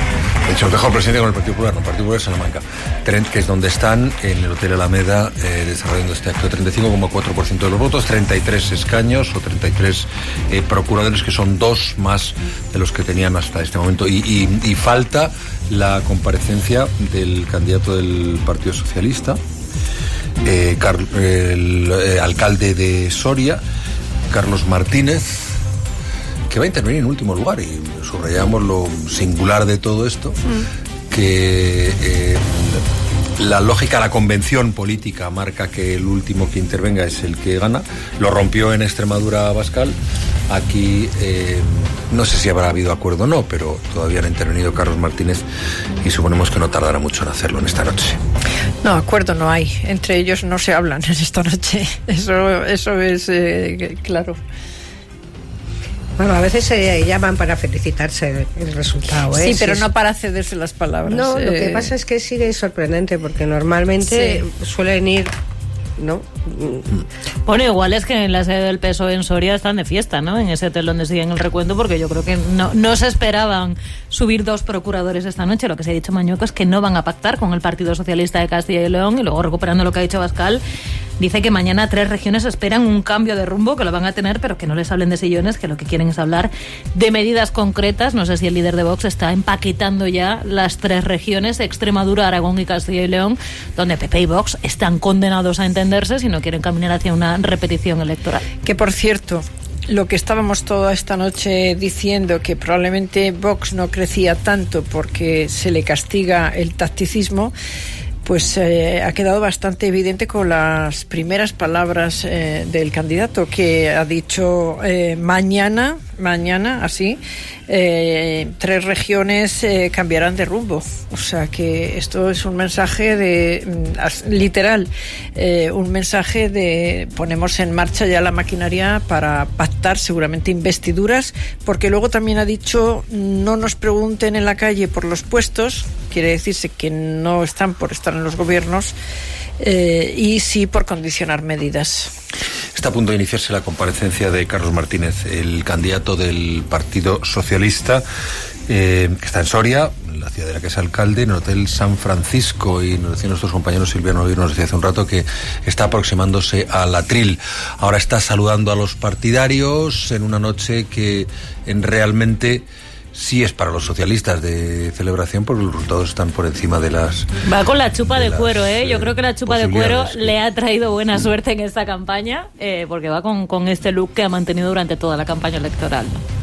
De hecho, mejor presidente con el Partido Popular, no, el Partido Popular es Salamanca, que es donde están, en el Hotel Alameda, eh, desarrollando este acto. treinta y cinco coma cuatro por ciento de los votos, treinta y tres escaños o treinta y tres eh, procuradores, que son dos más de los que tenían hasta este momento. Y, y, y falta la comparecencia del candidato del Partido Socialista, eh, Car- el eh, alcalde de Soria, Carlos Martínez, que va a intervenir en último lugar, y subrayamos lo singular de todo esto, mm. que eh, la lógica, la convención política marca que el último que intervenga es el que gana. Lo rompió en Extremadura Abascal. Aquí eh, no sé si habrá habido acuerdo o no, pero todavía no ha intervenido Carlos Martínez y suponemos que no tardará mucho en hacerlo en esta noche. No, acuerdo no hay. Entre ellos no se hablan en esta noche. Eso, eso es eh, claro. Bueno, a veces se llaman para felicitarse el resultado, ¿eh? Sí, pero no para cederse las palabras. No, eh... lo que pasa es que sigue sorprendente, porque normalmente sí. suelen ir, ¿no? Bueno, igual es que en la sede del P S O E en Soria están de fiesta, ¿no? En ese hotel donde siguen el recuento, porque yo creo que no, no se esperaban subir dos procuradores esta noche. Lo que se ha dicho Mañueco es que no van a pactar con el Partido Socialista de Castilla y León, y luego, recuperando lo que ha dicho Abascal, dice que mañana tres regiones esperan un cambio de rumbo, que lo van a tener, pero que no les hablen de sillones, que lo que quieren es hablar de medidas concretas. No sé si el líder de Vox está empaquetando ya las tres regiones, Extremadura, Aragón y Castilla y León, donde P P y Vox están condenados a entenderse si no quieren caminar hacia una repetición electoral. Que, por cierto, lo que estábamos toda esta noche diciendo, que probablemente Vox no crecía tanto porque se le castiga el tacticismo, pues eh, ha quedado bastante evidente con las primeras palabras eh, del candidato, que ha dicho eh, mañana, mañana, así, eh, tres regiones eh, cambiarán de rumbo. O sea que esto es un mensaje de, literal, eh, un mensaje de ponemos en marcha ya la maquinaria para pactar seguramente investiduras, porque luego también ha dicho no nos pregunten en la calle por los puestos, quiere decirse que no están por estar en los gobiernos, eh, y sí por condicionar medidas. Está a punto de iniciarse la comparecencia de Carlos Martínez, el candidato del Partido Socialista, eh, que está en Soria, la ciudad de la que es alcalde, en el Hotel San Francisco, y nos decían nuestros compañeros, Silviano Oviedo nos decía hace un rato que está aproximándose al atril. Ahora está saludando a los partidarios en una noche que en realmente sí es para los socialistas de celebración, porque los resultados están por encima de las... Va con la chupa de, de cuero, ¿eh? Yo creo que la chupa de cuero sí. le ha traído buena suerte en esta campaña, eh, porque va con, con este look que ha mantenido durante toda la campaña electoral.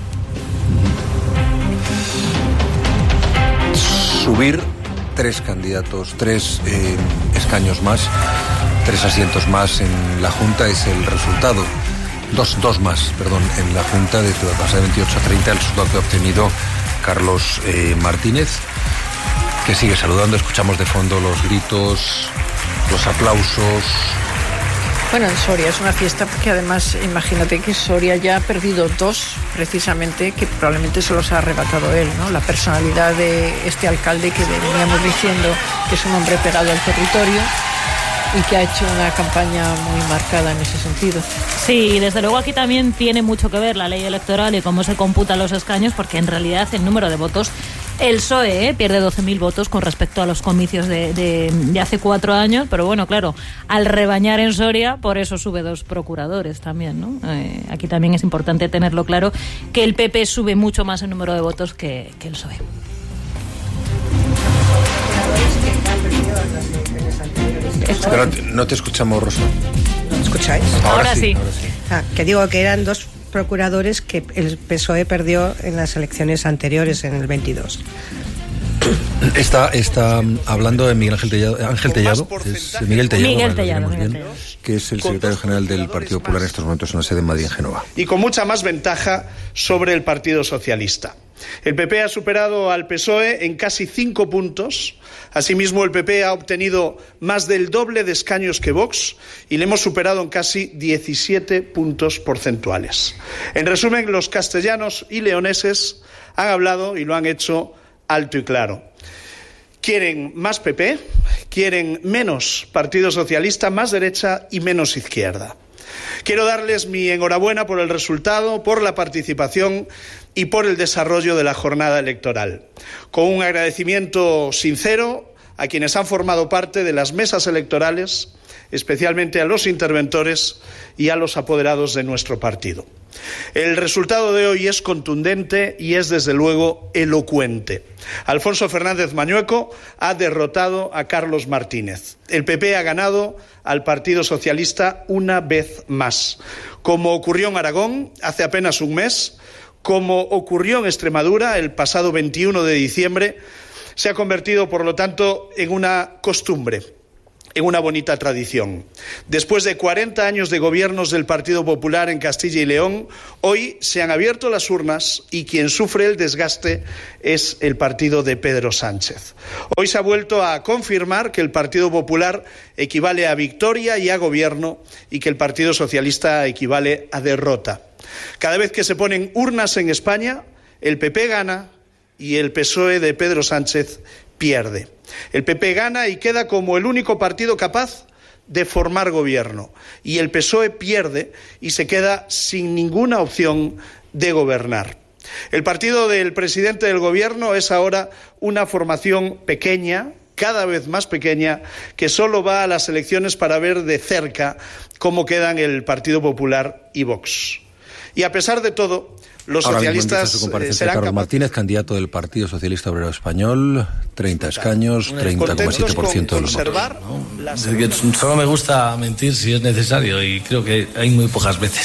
Subir tres candidatos, tres eh, escaños más, tres asientos más en la Junta es el resultado. Dos, dos más, perdón, en la Junta, de pasar de veintiocho a treinta, el resultado que ha obtenido Carlos eh, Martínez, que sigue saludando. Escuchamos de fondo los gritos, los aplausos. Bueno, en Soria es una fiesta porque además, imagínate que Soria ya ha perdido dos, precisamente, que probablemente se los ha arrebatado él, ¿no? La personalidad de este alcalde que veníamos diciendo que es un hombre pegado al territorio y que ha hecho una campaña muy marcada en ese sentido. Sí, desde luego aquí también tiene mucho que ver la ley electoral y cómo se computan los escaños, porque en realidad el número de votos, el P S O E ¿eh? pierde doce mil votos con respecto a los comicios de, de, de hace cuatro años, pero bueno, claro, al rebañar en Soria, por eso sube dos procuradores también, ¿no? Eh, aquí también es importante tenerlo claro, que el P P sube mucho más en número de votos que, que el P S O E. Pero no te escuchamos, Rosa. ¿No me escucháis? Ahora, ahora, sí, sí. ahora sí. Ah, que digo que eran dos procuradores que el P S O E perdió en las elecciones anteriores, en el veintidós. Está, está hablando de Miguel Ángel Tellado, Ángel Tellado, es Miguel Tellado, Miguel Tellado, Miguel bien, que es el secretario general del Partido Popular en estos momentos en la sede en Madrid, en Génova. Y con mucha más ventaja sobre el Partido Socialista. El P P ha superado al P S O E en casi cinco puntos. Asimismo, el P P ha obtenido más del doble de escaños que Vox y le hemos superado en casi diecisiete puntos porcentuales. En resumen, los castellanos y leoneses han hablado y lo han hecho alto y claro. Quieren más P P, quieren menos Partido Socialista, más derecha y menos izquierda. Quiero darles mi enhorabuena por el resultado, por la participación y por el desarrollo de la jornada electoral. Con un agradecimiento sincero a quienes han formado parte de las mesas electorales, especialmente a los interventores y a los apoderados de nuestro partido. El resultado de hoy es contundente y es, desde luego, elocuente. Alfonso Fernández Mañueco ha derrotado a Carlos Martínez. El P P ha ganado al Partido Socialista una vez más. Como ocurrió en Aragón hace apenas un mes, como ocurrió en Extremadura el pasado veintiuno de diciembre, se ha convertido, por lo tanto, en una costumbre, en una bonita tradición. Después de cuarenta años de gobiernos del Partido Popular en Castilla y León, hoy se han abierto las urnas y quien sufre el desgaste es el partido de Pedro Sánchez. Hoy se ha vuelto a confirmar que el Partido Popular equivale a victoria y a gobierno y que el Partido Socialista equivale a derrota. Cada vez que se ponen urnas en España, el P P gana y el P S O E de Pedro Sánchez pierde. El P P gana y queda como el único partido capaz de formar gobierno, y el P S O E pierde y se queda sin ninguna opción de gobernar. El partido del presidente del gobierno es ahora una formación pequeña, cada vez más pequeña, que solo va a las elecciones para ver de cerca cómo quedan el Partido Popular y Vox. Y a pesar de todo, los Ahora socialistas su comparecencia, serán Carlos capaces... Martínez, candidato del Partido Socialista Obrero Español, treinta escaños, treinta coma siete por ciento de los votos. ¿No? Solo me gusta mentir si es necesario y creo que hay muy pocas veces.